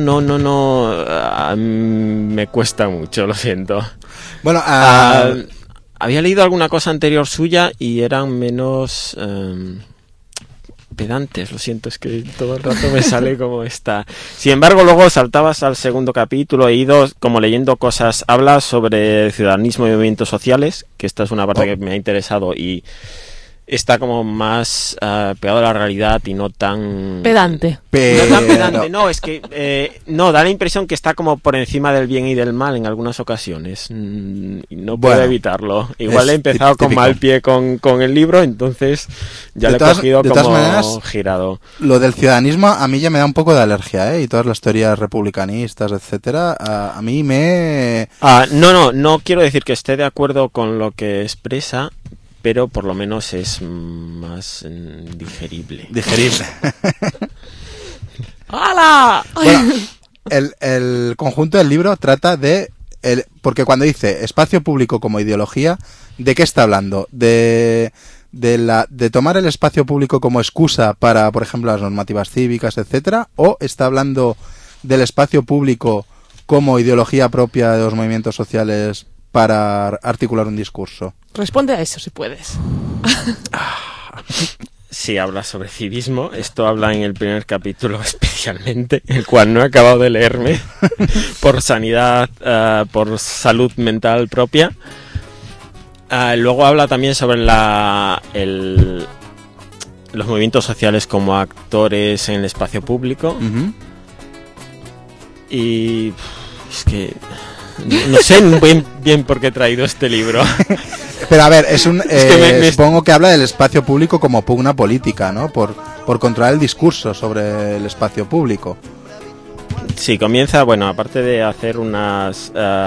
Me cuesta mucho, lo siento. Bueno, había leído alguna cosa anterior suya y eran menos... pedantes, lo siento, es que todo el rato me sale como está. Sin embargo, luego saltabas al segundo capítulo, he ido como leyendo cosas, habla sobre ciudadanismo y movimientos sociales, que esta es una parte que me ha interesado y está como más pegado a la realidad y no tan... pedante. No tan pedante, no, es que da la impresión que está como por encima del bien y del mal en algunas ocasiones. No puedo evitarlo. Igual he empezado con mal pie con el libro, entonces ya le he cogido como maneras, girado. Lo del ciudadanismo a mí ya me da un poco de alergia, y todas las teorías republicanistas, etcétera, a mí me... No quiero decir que esté de acuerdo con lo que expresa, pero por lo menos es más digerible. ¡Hala! Bueno, el conjunto del libro trata de... porque cuando dice espacio público como ideología, ¿de qué está hablando? ¿De de tomar el espacio público como excusa para, por ejemplo, las normativas cívicas, etcétera, o está hablando del espacio público como ideología propia de los movimientos sociales para articular un discurso? Responde a eso si puedes. Sí, habla sobre civismo. Esto habla en el primer capítulo especialmente, el cual no he acabado de leerme por sanidad, por salud mental propia. Luego habla también sobre los movimientos sociales como actores en el espacio público. Uh-huh. Y es que no sé bien por qué he traído este libro. Pero a ver, supongo que habla del espacio público como pugna política, ¿no? Por controlar el discurso sobre el espacio público. Sí, comienza, bueno, aparte de hacer unas...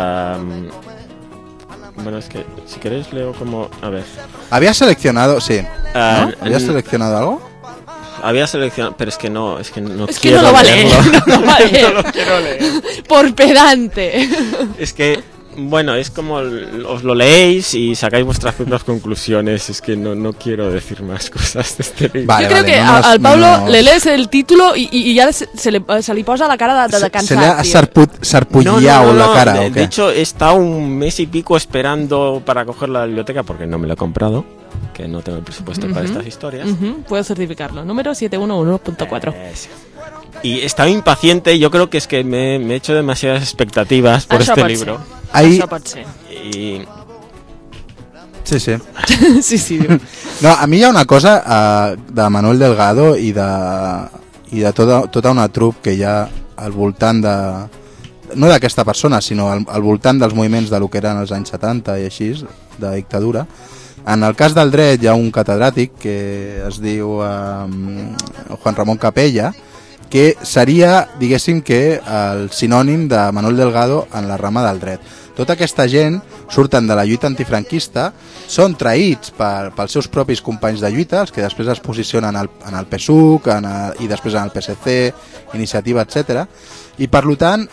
bueno, es que si queréis leo como... A ver. ¿Habías seleccionado? Sí. ¿No? ¿Habías seleccionado algo? Había seleccionado, pero es que no es quiero que no lo va a leer, no lo va a leer. No lo quiero leer. Por pedante. Es que, bueno, es como os lo leéis y sacáis vuestras propias conclusiones. Es que no quiero decir más cosas de este libro. Vale, yo creo que al Pablo le lees el título y ya se le posa la cara de cansar. Se le ha sarpullido la cara. De hecho, he estado un mes y pico esperando para coger la biblioteca porque no me lo he comprado, que no tengo el presupuesto para estas historias. Puedo certificarlo. Número 711.4. Y estaba impaciente. Yo creo que es que me he hecho demasiadas expectativas por este libro. Això pot ser. Y... Sí. Sí. No, a mi hi ha una cosa de Manuel Delgado i de tota una troupe que hi ha al voltant de... No d'aquesta persona, sinó al voltant dels moviments de lo que eren els anys 70 i així, de dictadura. En el cas del dret hi ha un catedràtic que es diu Juan Ramón Capella, que seria, diguéssim, que el sinònim de Manuel Delgado en la rama del dret. Tota aquesta gent surten de la lluita antifranquista, són traïts pels seus propis companys de lluita, els que després es posicionen en el PSUC i després en el PSC, Iniciativa, etc. I per tant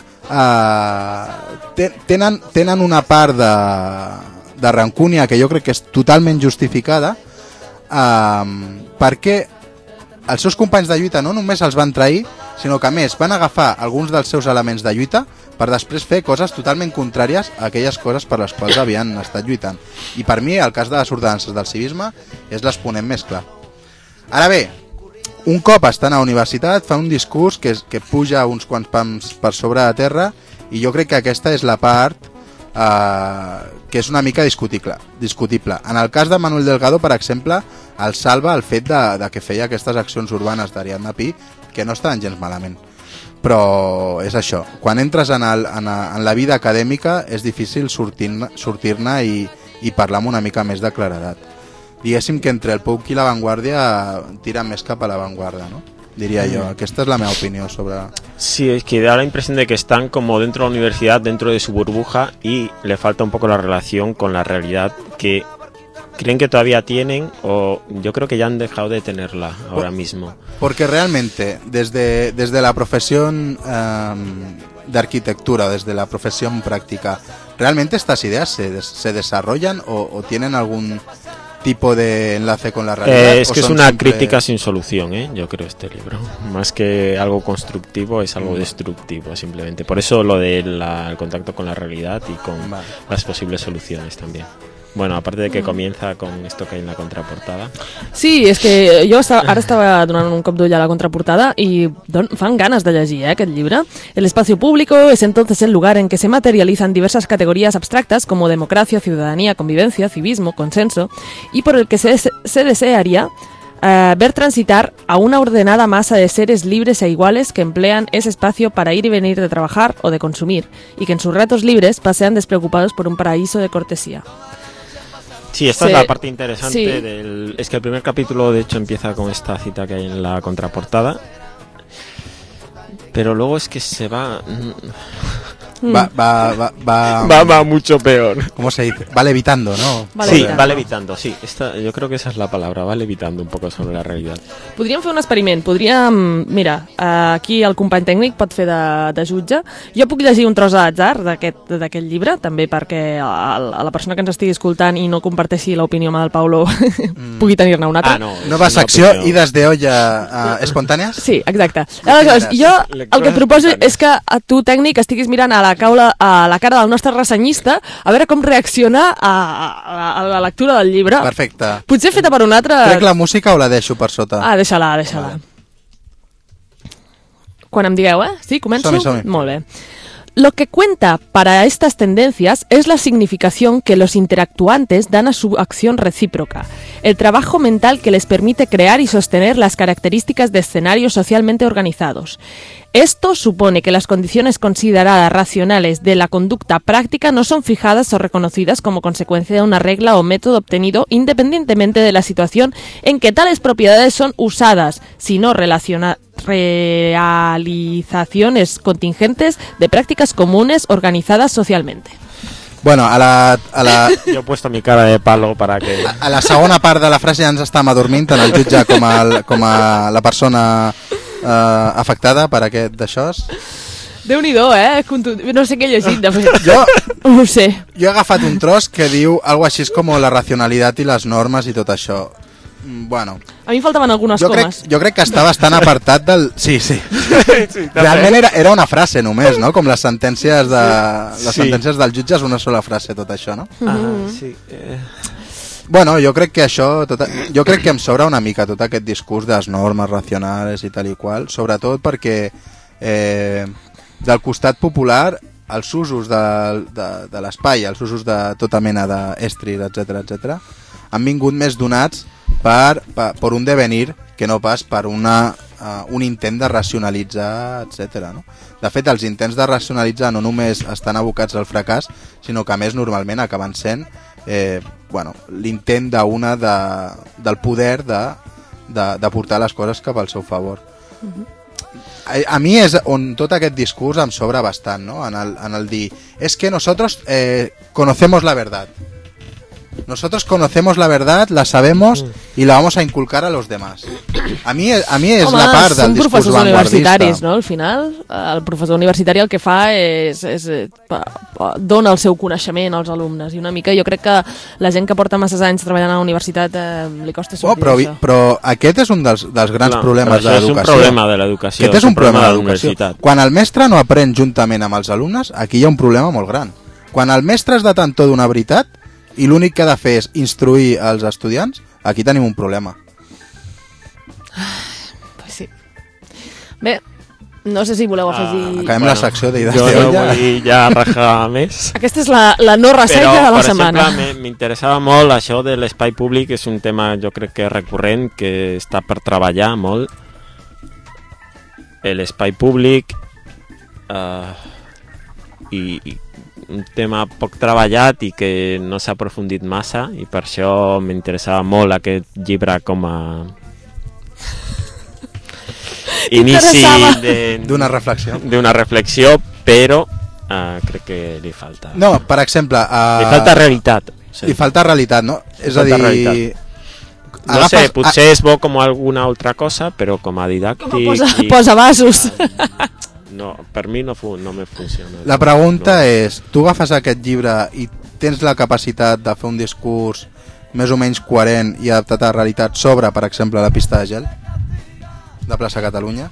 tenen una part de rancúnia que jo crec que és totalment justificada, perquè els seus companys de lluita no només els van trair, sinó que a més van agafar alguns dels seus elements de lluita per després fer coses totalment contràries a aquelles coses per les quals havien estat lluitant. I per mi el cas de les ordenances del civisme és l'exponent més clar. Ara bé, un cop estan a la universitat fa un discurs que puja uns quants pams per sobre de terra, i jo crec que aquesta és la part que és una mica discutible. En el cas de Manuel Delgado, per exemple, el salva el fet de que feia aquestes accions urbanes d'Ariadna Pi, que no estaven gens malament. Però és això, quan entres en la vida acadèmica és difícil sortir-ne i parlar amb una mica més de claredat. Diguéssim que entre el Puig i l'avantguàrdia tira més cap a l'avantguarda, no? Diría yo. Esta es la mi opinión sobre... Sí, es que da la impresión de que están como dentro de la universidad, dentro de su burbuja, y le falta un poco la relación con la realidad que creen que todavía tienen, o yo creo que ya han dejado de tenerla ahora mismo. Porque realmente, desde la profesión de arquitectura, desde la profesión práctica, ¿realmente estas ideas se desarrollan o tienen algún tipo de enlace con la realidad? Es que es una crítica sin solución, yo creo, este libro. Más que algo constructivo, es algo destructivo, simplemente. Por eso lo del contacto con la realidad y con las posibles soluciones también. Bueno, aparte de que comienza con esto que hay en la contraportada. Sí, és que jo ara estava donant un cop d'ull a la contraportada i fan ganes de llegir aquest llibre. El espacio público es entonces el lugar en que se materializan diversas categorías abstractas como democracia, ciudadanía, convivencia, civismo, consenso, y por el que se desearía ver transitar a una ordenada masa de seres libres e iguales que emplean ese espacio para ir y venir de trabajar o de consumir, y que en sus ratos libres pasean despreocupados por un paraíso de cortesía. Sí, esta es la parte interesante. Sí. Es que el primer capítulo, de hecho, empieza con esta cita que hay en la contraportada. Pero luego es que se va... Va mucho peor. ¿Cómo se dice? Va levitando, ¿no? Va levitando, sí. Yo creo que esa es la palabra, va levitando un poco sobre la realidad. Podríem fer un experiment, mira, aquí el company tècnic pot fer de jutge. Jo puc llegir un tros a l'atzar d'aquest llibre, també perquè la persona que ens estigui escoltant i no comparteixi l'opinió amb el Paulo pugui tenir-ne una altra. Nova secció, ides de olla espontànies? Sí, exacte. Aleshores, jo el que et proposo és que tu, tècnic, estiguis mirant a la cara del nostre ressenyista a veure com reacciona a la lectura del llibre. Perfecte. Potser feta per un altre... Crec la música o la deixo per sota? Deixa-la. Vale. Quan em digueu, Sí, començo? Som-hi. Molt bé. Lo que cuenta para estas tendencias es la significación que los interactuantes dan a su acción recíproca, el trabajo mental que les permite crear y sostener las características de escenarios socialmente organizados. Esto supone que las condiciones consideradas racionales de la conducta práctica no son fijadas o reconocidas como consecuencia de una regla o método obtenido independientemente de la situación en que tales propiedades son usadas, sino realizaciones contingentes de prácticas comunes organizadas socialmente. Bueno, Yo he puesto mi cara de palo para que... A la segona part de la frase ja ens estàvem adormint, tant el jutge com a la persona afectada per aquest d'això. Déu-n'hi-do, no sé què he llegit, de fet. No ho sé. Jo he agafat un tros que diu algo així com la racionalitat i les normes i tot això. Bueno. A mi faltaven algunes comes. Jo crec que està bastant apartat del... Sí. Realment era una frase només, no? Com les sentències sentències del jutge és una sola frase, tot això, no? Sí. Bueno, jo crec que jo crec que em sobra una mica tot aquest discurs de les normes racionals i tal i qual, sobretot perquè del costat popular els usos de l'espai, els usos de tota mena d'estris, etc, han vingut més donats per un devenir que no pas per un intent de racionalitzar, etc. No? De fet, els intents de racionalitzar no només estan abocats al fracàs, sinó que a més normalment acaben sent l'intent del poder de portar les coses cap al seu favor. A mi és on tot aquest discurs em sobra bastant, no? En el dir, es que nosotros conocemos la verdad. Nosotros conocemos la verdad, la sabemos y la vamos a inculcar a los demás. A mi és la part del discurs vanguardista. Són professors universitaris, no? Al final, el professor universitari el que fa és dona el seu coneixement als alumnes i una mica jo crec que la gent que porta masses anys treballant a la universitat li costa sortir d'això. Però aquest és un dels grans problemes de l'educació. És un problema de l'educació. Aquest és un problema de l'educació. Quan el mestre no aprèn juntament amb els alumnes, aquí hi ha un problema molt gran. Quan el mestre és detentor d'una veritat i l'únic que ha de fer és instruir els estudiants, aquí tenim un problema. Pues sí. Bé, no sé si voleu afegir... Acabem la secció d'idees jo d'olla. No vull ja rajar més. Aquesta és la no ressenya de la setmana. Per exemple, m'interessava molt això de l'espai públic, és un tema jo crec que recurrent, que està per treballar molt. L'espai públic i un tema poc treballat i que no s'ha aprofundit massa, i per això m'interessava molt aquest llibre com a inici d'una reflexió. Però crec que li falta. No, per exemple... li falta realitat. Sí. Li falta realitat, no? És a dir... No sé, potser és bo com alguna altra cosa, però com a didàctic... Posa vasos. No, per mi no me funciona. La pregunta és, tu agafes aquest llibre i tens la capacitat de fer un discurs més o menys coherent i adaptat a la realitat sobre, per exemple, la pista de gel de Plaça Catalunya?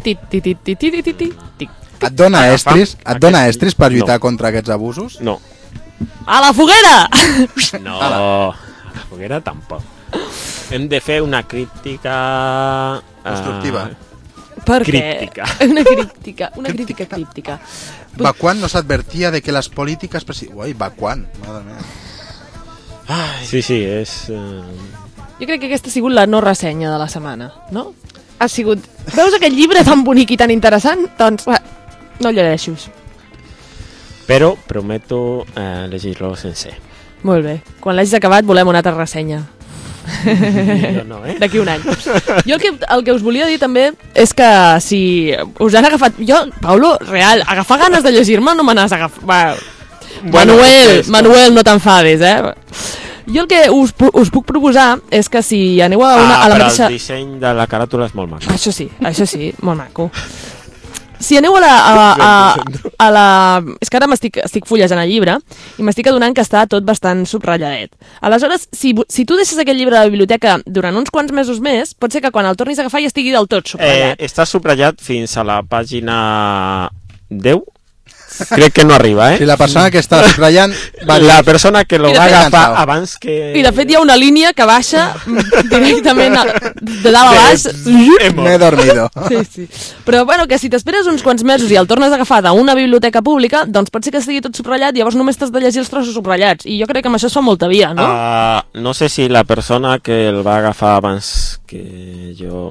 Et dona estris per lluitar contra aquests abusos? No. A la foguera! No, a la foguera tampoc. Hem de fer una crítica... constructiva. ¿Por qué? Críptica. Una crítica críptica. Bacuán nos advertía de que las políticas... Uy, Bacuán, madre mía. Sí, és... Jo crec que aquesta ha sigut la no ressenya de la setmana, no? Ha sigut... Veus aquest llibre tan bonic i tan interessant? Doncs no el llegeixos. Però prometo llegir-lo sencer. Molt bé. Quan l'hagis acabat volem una altra ressenya. No, D'aquí un any. Jo el que us volia dir també és que si us han agafat... Jo, Paulo, real, agafar ganes de llegir-me no me n'has agafat... Bueno, Manuel, no t'enfadis, Jo el que us puc proposar és que si aneu a la mateixa... el disseny de la caràtula és molt maco. Això sí, molt maco. Si aneu a la... És que ara estic fullejant el llibre i m'estic adonant que està tot bastant subratllat. Aleshores, si tu deixes aquest llibre a la biblioteca durant uns quants mesos més, pot ser que quan el tornis a agafar ja estigui del tot subratllat. Està subratllat fins a la pàgina 10. Crec que no arriba, Si la persona que està subratllant... La persona que lo va agafar abans que... I de fet hi ha una línia que baixa directament de dalt a baix. M'he dormido. Sí. Però bueno, que si t'esperes uns quants mesos i el tornes a agafar d'una biblioteca pública, doncs pot ser que estigui tot subratllat, llavors només t'has de llegir els trossos subratllats. I jo crec que amb això es fa molta via, no? No sé si la persona que el va agafar abans que jo...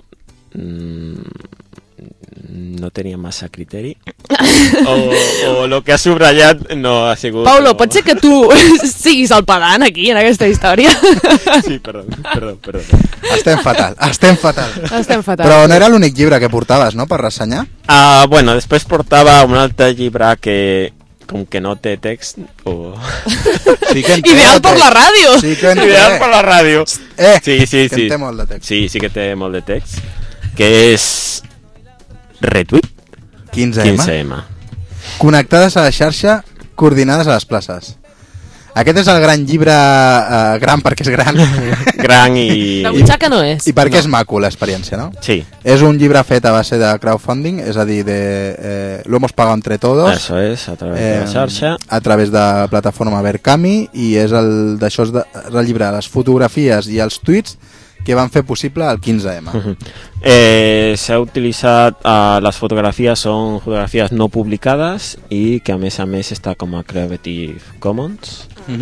no tenia massa criteri o lo que ha subratllat no ha sigut... Paulo, pot ser que tu siguis el pedant aquí en aquesta història? Sí, perdó. Estem fatal. Però no era l'únic llibre que portaves, no?, per ressenyar? Bueno, després portava un altre llibre que com que no té text o... Sí que ideal per la ràdio. Ideal per la ràdio. Sí. Que té molt de text. Sí que té molt de text, que és Retweet 15M. Connectades a la xarxa, coordinades a les places. Aquest és el gran llibre, gran perquè és gran. Gran i... La butxaca no és. I perquè és maco l'experiència, no? Sí. És un llibre fet a base de crowdfunding, és a dir, lo hemos pagado entre todos. Eso es, a través de la xarxa. A través de la plataforma Verkami, i és el llibre de les fotografies i els tuits que van fer possible el 15M. S'ha utilitzat, les fotografies són fotografies no publicades i que a més està com a Creative Commons.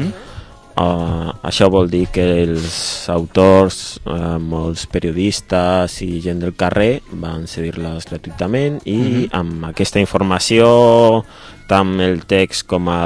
Això vol dir que els autors, molts periodistes i gent del carrer van cedir-les gratuïtament i amb aquesta informació, tant el text com a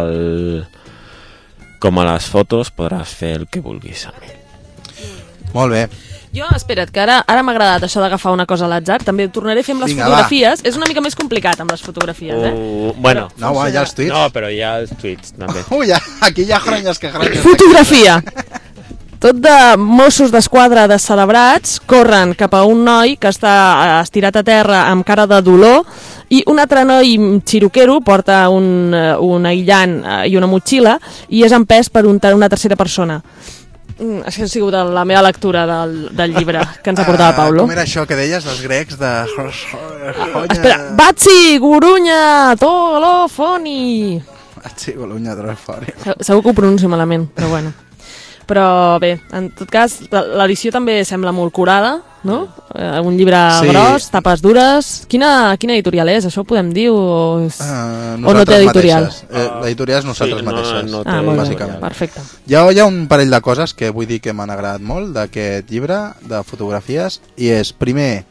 les fotos, podràs fer el que vulguis amb ell. Molt bé. Jo, espera't, que ara m'ha agradat això d'agafar una cosa a l'atzar. També tornaré a fer amb les fotografies. És una mica més complicat amb les fotografies, Bueno, no, hi ha els tuits. No, però hi ha els tuits, també. Aquí hi ha granyes que granyes. Fotografia. Tot de Mossos d'Esquadra descelebrats corren cap a un noi que està estirat a terra amb cara de dolor i un altre noi xiroquero porta un aïllant i una motxilla i és empès per una tercera persona. Això ha sigut la meva lectura del llibre que ens ha portat el Paulo. Com era això que deies dels grecs de... Espera, Batsi, Gurunya, Tolofoni. Batsi, Gurunya, Tolofoni. Segur que ho pronuncio malament, però bueno. Però bé, en tot cas, l'edició també sembla molt curada, no? Un llibre gros, tapes dures... Quina editorial és? Això ho podem dir o no té editorial? L'editorial és nosaltres mateixes. No té, bàsicament. Perfecte. Hi ha un parell de coses que vull dir que m'han agradat molt d'aquest llibre de fotografies, i és, primer,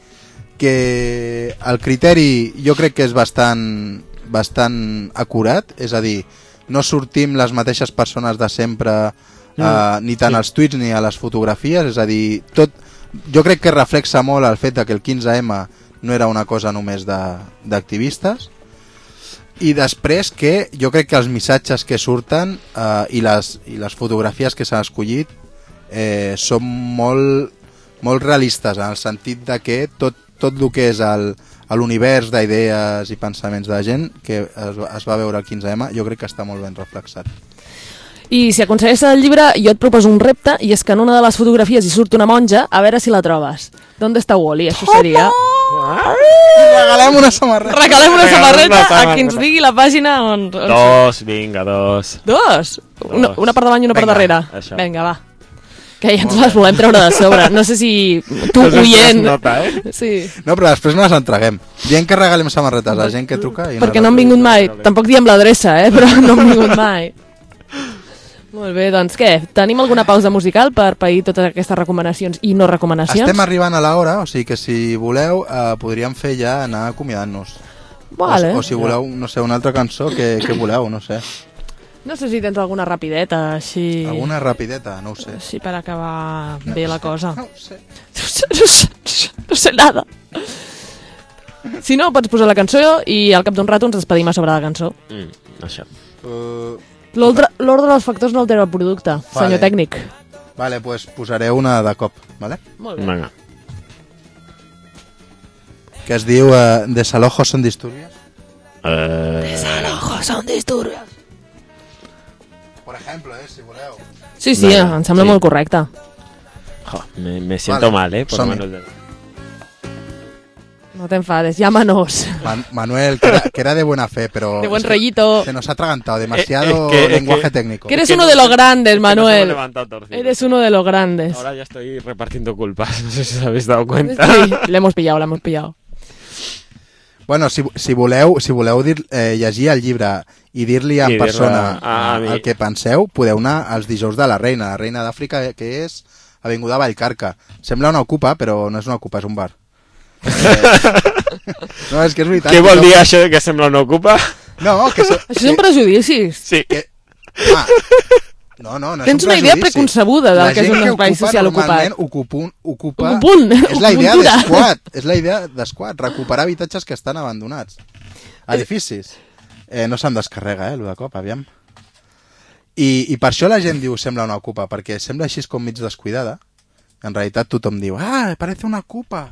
que el criteri jo crec que és bastant acurat, és a dir, no sortim les mateixes persones de sempre, ni tant als tuits ni a les fotografies, és a dir, jo crec que reflexa molt el fet que el 15M no era una cosa només d'activistes, i després que jo crec que els missatges que surten i les fotografies que s'han escollit són molt realistes, en el sentit de que tot el que és l'univers d'idees i pensaments de la gent que es va veure al 15M, jo crec que està molt ben reflexat. I si aconsegueixes el llibre, jo et proposo un repte, i és que en una de les fotografies hi surt una monja, a veure si la trobes. ¿Dónde està Wally? Això seria... Regalem una samarreta. Regalem una samarreta a qui ens digui la pàgina on... Vinga, dos. Dos? Una per davant i una per darrere. Això. Vinga, va. Que ja ens les volem treure de sobre. No sé si tu oient... Sí. No, però després no les entreguem. Diem que regalem samarretes a la gent que truca... Perquè no han vingut mai. Tampoc diem l'adreça, però no han vingut mai. Molt bé, doncs què? Tenim alguna pausa musical per pair totes aquestes recomanacions i no recomanacions? Estem arribant a l'hora, o sigui que si voleu podríem fer ja anar acomiadant-nos. Vale. O si voleu, no sé, una altra cançó que voleu, no sé. No sé si tens alguna rapideta, així... Alguna rapideta, no ho sé. Així per acabar bé la cosa. No ho sé. No sé nada. Si no, pots posar la cançó i al cap d'un rato ens despedim a sobre la cançó. Això. L'ordre dels factors no altera el producte, senyor tècnic. Vale, pues posaré una de cop, vale? Molt bé. Vinga. Que es diu Desalojos son disturbios. Desalojos son disturbios. Por ejemplo, si voleu. Sí, em sembla molt correcte. Me siento mal, por Manuel de... No te enfades, llámanos. Manuel, que era de buena fe, pero... De buen rollito. Se nos ha atragantado demasiado lenguaje técnico. Que eres uno de los grandes, Manuel. No eres uno de los grandes. Ahora ya estoy repartiendo culpas, no sé si os habéis dado cuenta. Sí, le hemos pillado. Bueno, si voleu llegir el llibre i dir-li en persona el que penseu, podeu anar als dijous de la Reina d'Àfrica, que és Avinguda Vallcarca. Sembla una ocupa, però no és una ocupa, és un bar. No, és que és veritat. Què vol dir això que sembla una ocupa? No, que... Això són prejudicis. Sí. No, no és tens una idea preconcebuda del que és un espai social ocupat. Ocupa és la idea d'esquat, és la idea d'esquat, recuperar habitatges que estan abandonats. Edificis. No se'm descarrega, allò de cop, aviam. I per això la gent diu sembla una ocupa, perquè sembla així com mig descuidada. En realitat tothom diu, parece una ocupa.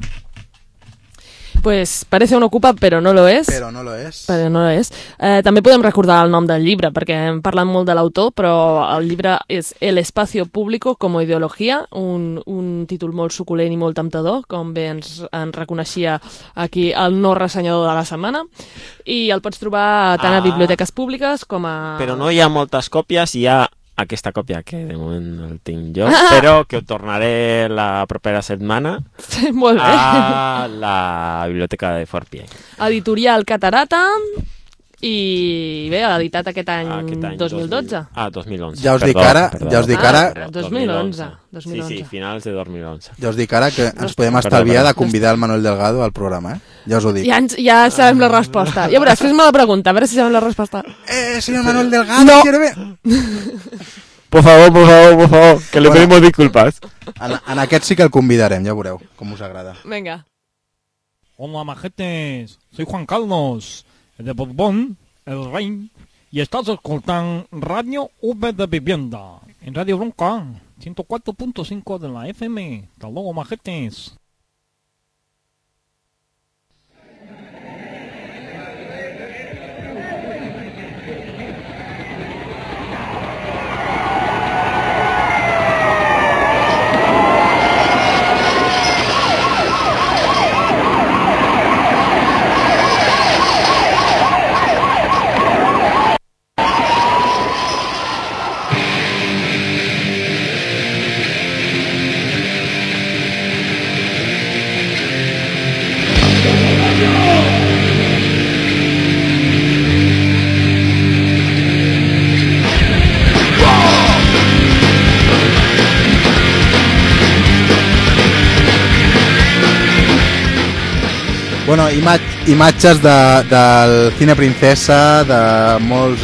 Pues parece una ocupa, però no lo és. Però no lo és. També podem recordar el nom del llibre, perquè hem parlat molt de l'autor, però el llibre és El espacio público como ideología, un títol molt suculent i molt temptador, com bé ens reconeixia aquí el no ressenyador de la setmana, i el pots trobar tant a biblioteques públiques com a... Però no hi ha moltes còpies, hi ha aquesta còpia que de moment el tinc jo, però que ho tornaré la propera setmana Molt bé. A la biblioteca de Fort Pierre. Editorial Catarata i bé, editat aquest any 2012. 2011. Ja us dic ara... 2011. Sí, finals de 2011. Ja us dic ara que ens podem estalviar de convidar el Manuel Delgado al programa, Ja us ho dic. Ja sabem la resposta. Ja veuràs, fes-me la pregunta, a veure si sabem la resposta. Señor Manuel Delgado, no. ¿quiere ver? Por favor, que le pedimos disculpas. En aquest sí que el convidarem, ja veureu com us agrada. Venga. Hola, majetes. Soy Juan Carlos, el de Borbón, el rey, y estás escoltant Radio V de Vivienda, en Radio Bronca, 104.5 de la FM. Hasta luego, majetes. Bueno, imatges del Cine Princesa, de molts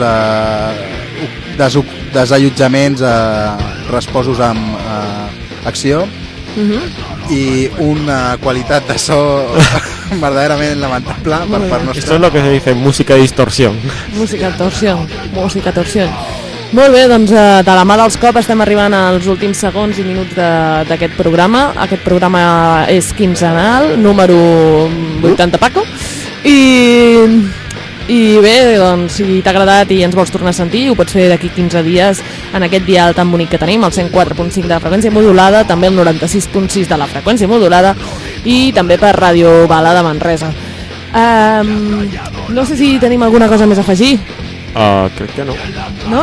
desallotjaments resposos amb acció i una qualitat de so verdaderament lamentable per part nostra. Esto es lo que se dice música de distorsión. Música torsión. Molt bé, doncs de la mà dels cops estem arribant als últims segons i minuts d'aquest programa. Aquest programa és quinzenal, número 80 Paco. I bé, doncs, si t'ha agradat i ens vols tornar a sentir, ho pots fer d'aquí 15 dies en aquest dial tan bonic que tenim, el 104.5 de la freqüència modulada, també el 96.6 de la freqüència modulada i també per Ràdio Bala de Manresa. No sé si tenim alguna cosa més a afegir. Crec que no. No?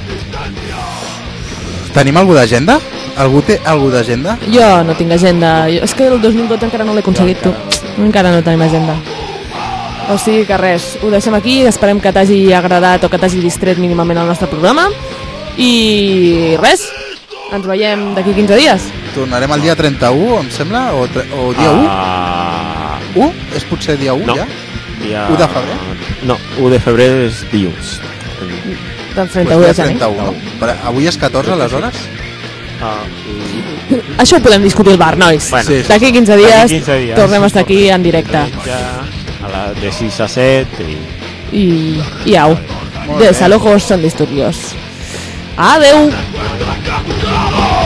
Tenim algú d'agenda? Algú té algú d'agenda? Jo no tinc agenda. És que el 2012 encara no l'he aconseguit, tu. Encara no tenim agenda. O sigui que res, ho deixem aquí. Esperem que t'hagi agradat o que t'hagi distret mínimament el nostre programa. I res, ens veiem d'aquí 15 dies. Tornarem el dia 31, em sembla? O dia 1? 1? És potser dia 1 no. ja? Dia... 1 de febrer? No, 1 de febrer és dilluns. Del 31 de gener. 31. Però avui és 14, aleshores? Això ho podem discutir al bar, nois. Bueno, sí. D'aquí 15 dies tornem a estar aquí en directe. A la de 6 a 7 I au. Desalojos son disturbios. Adeu.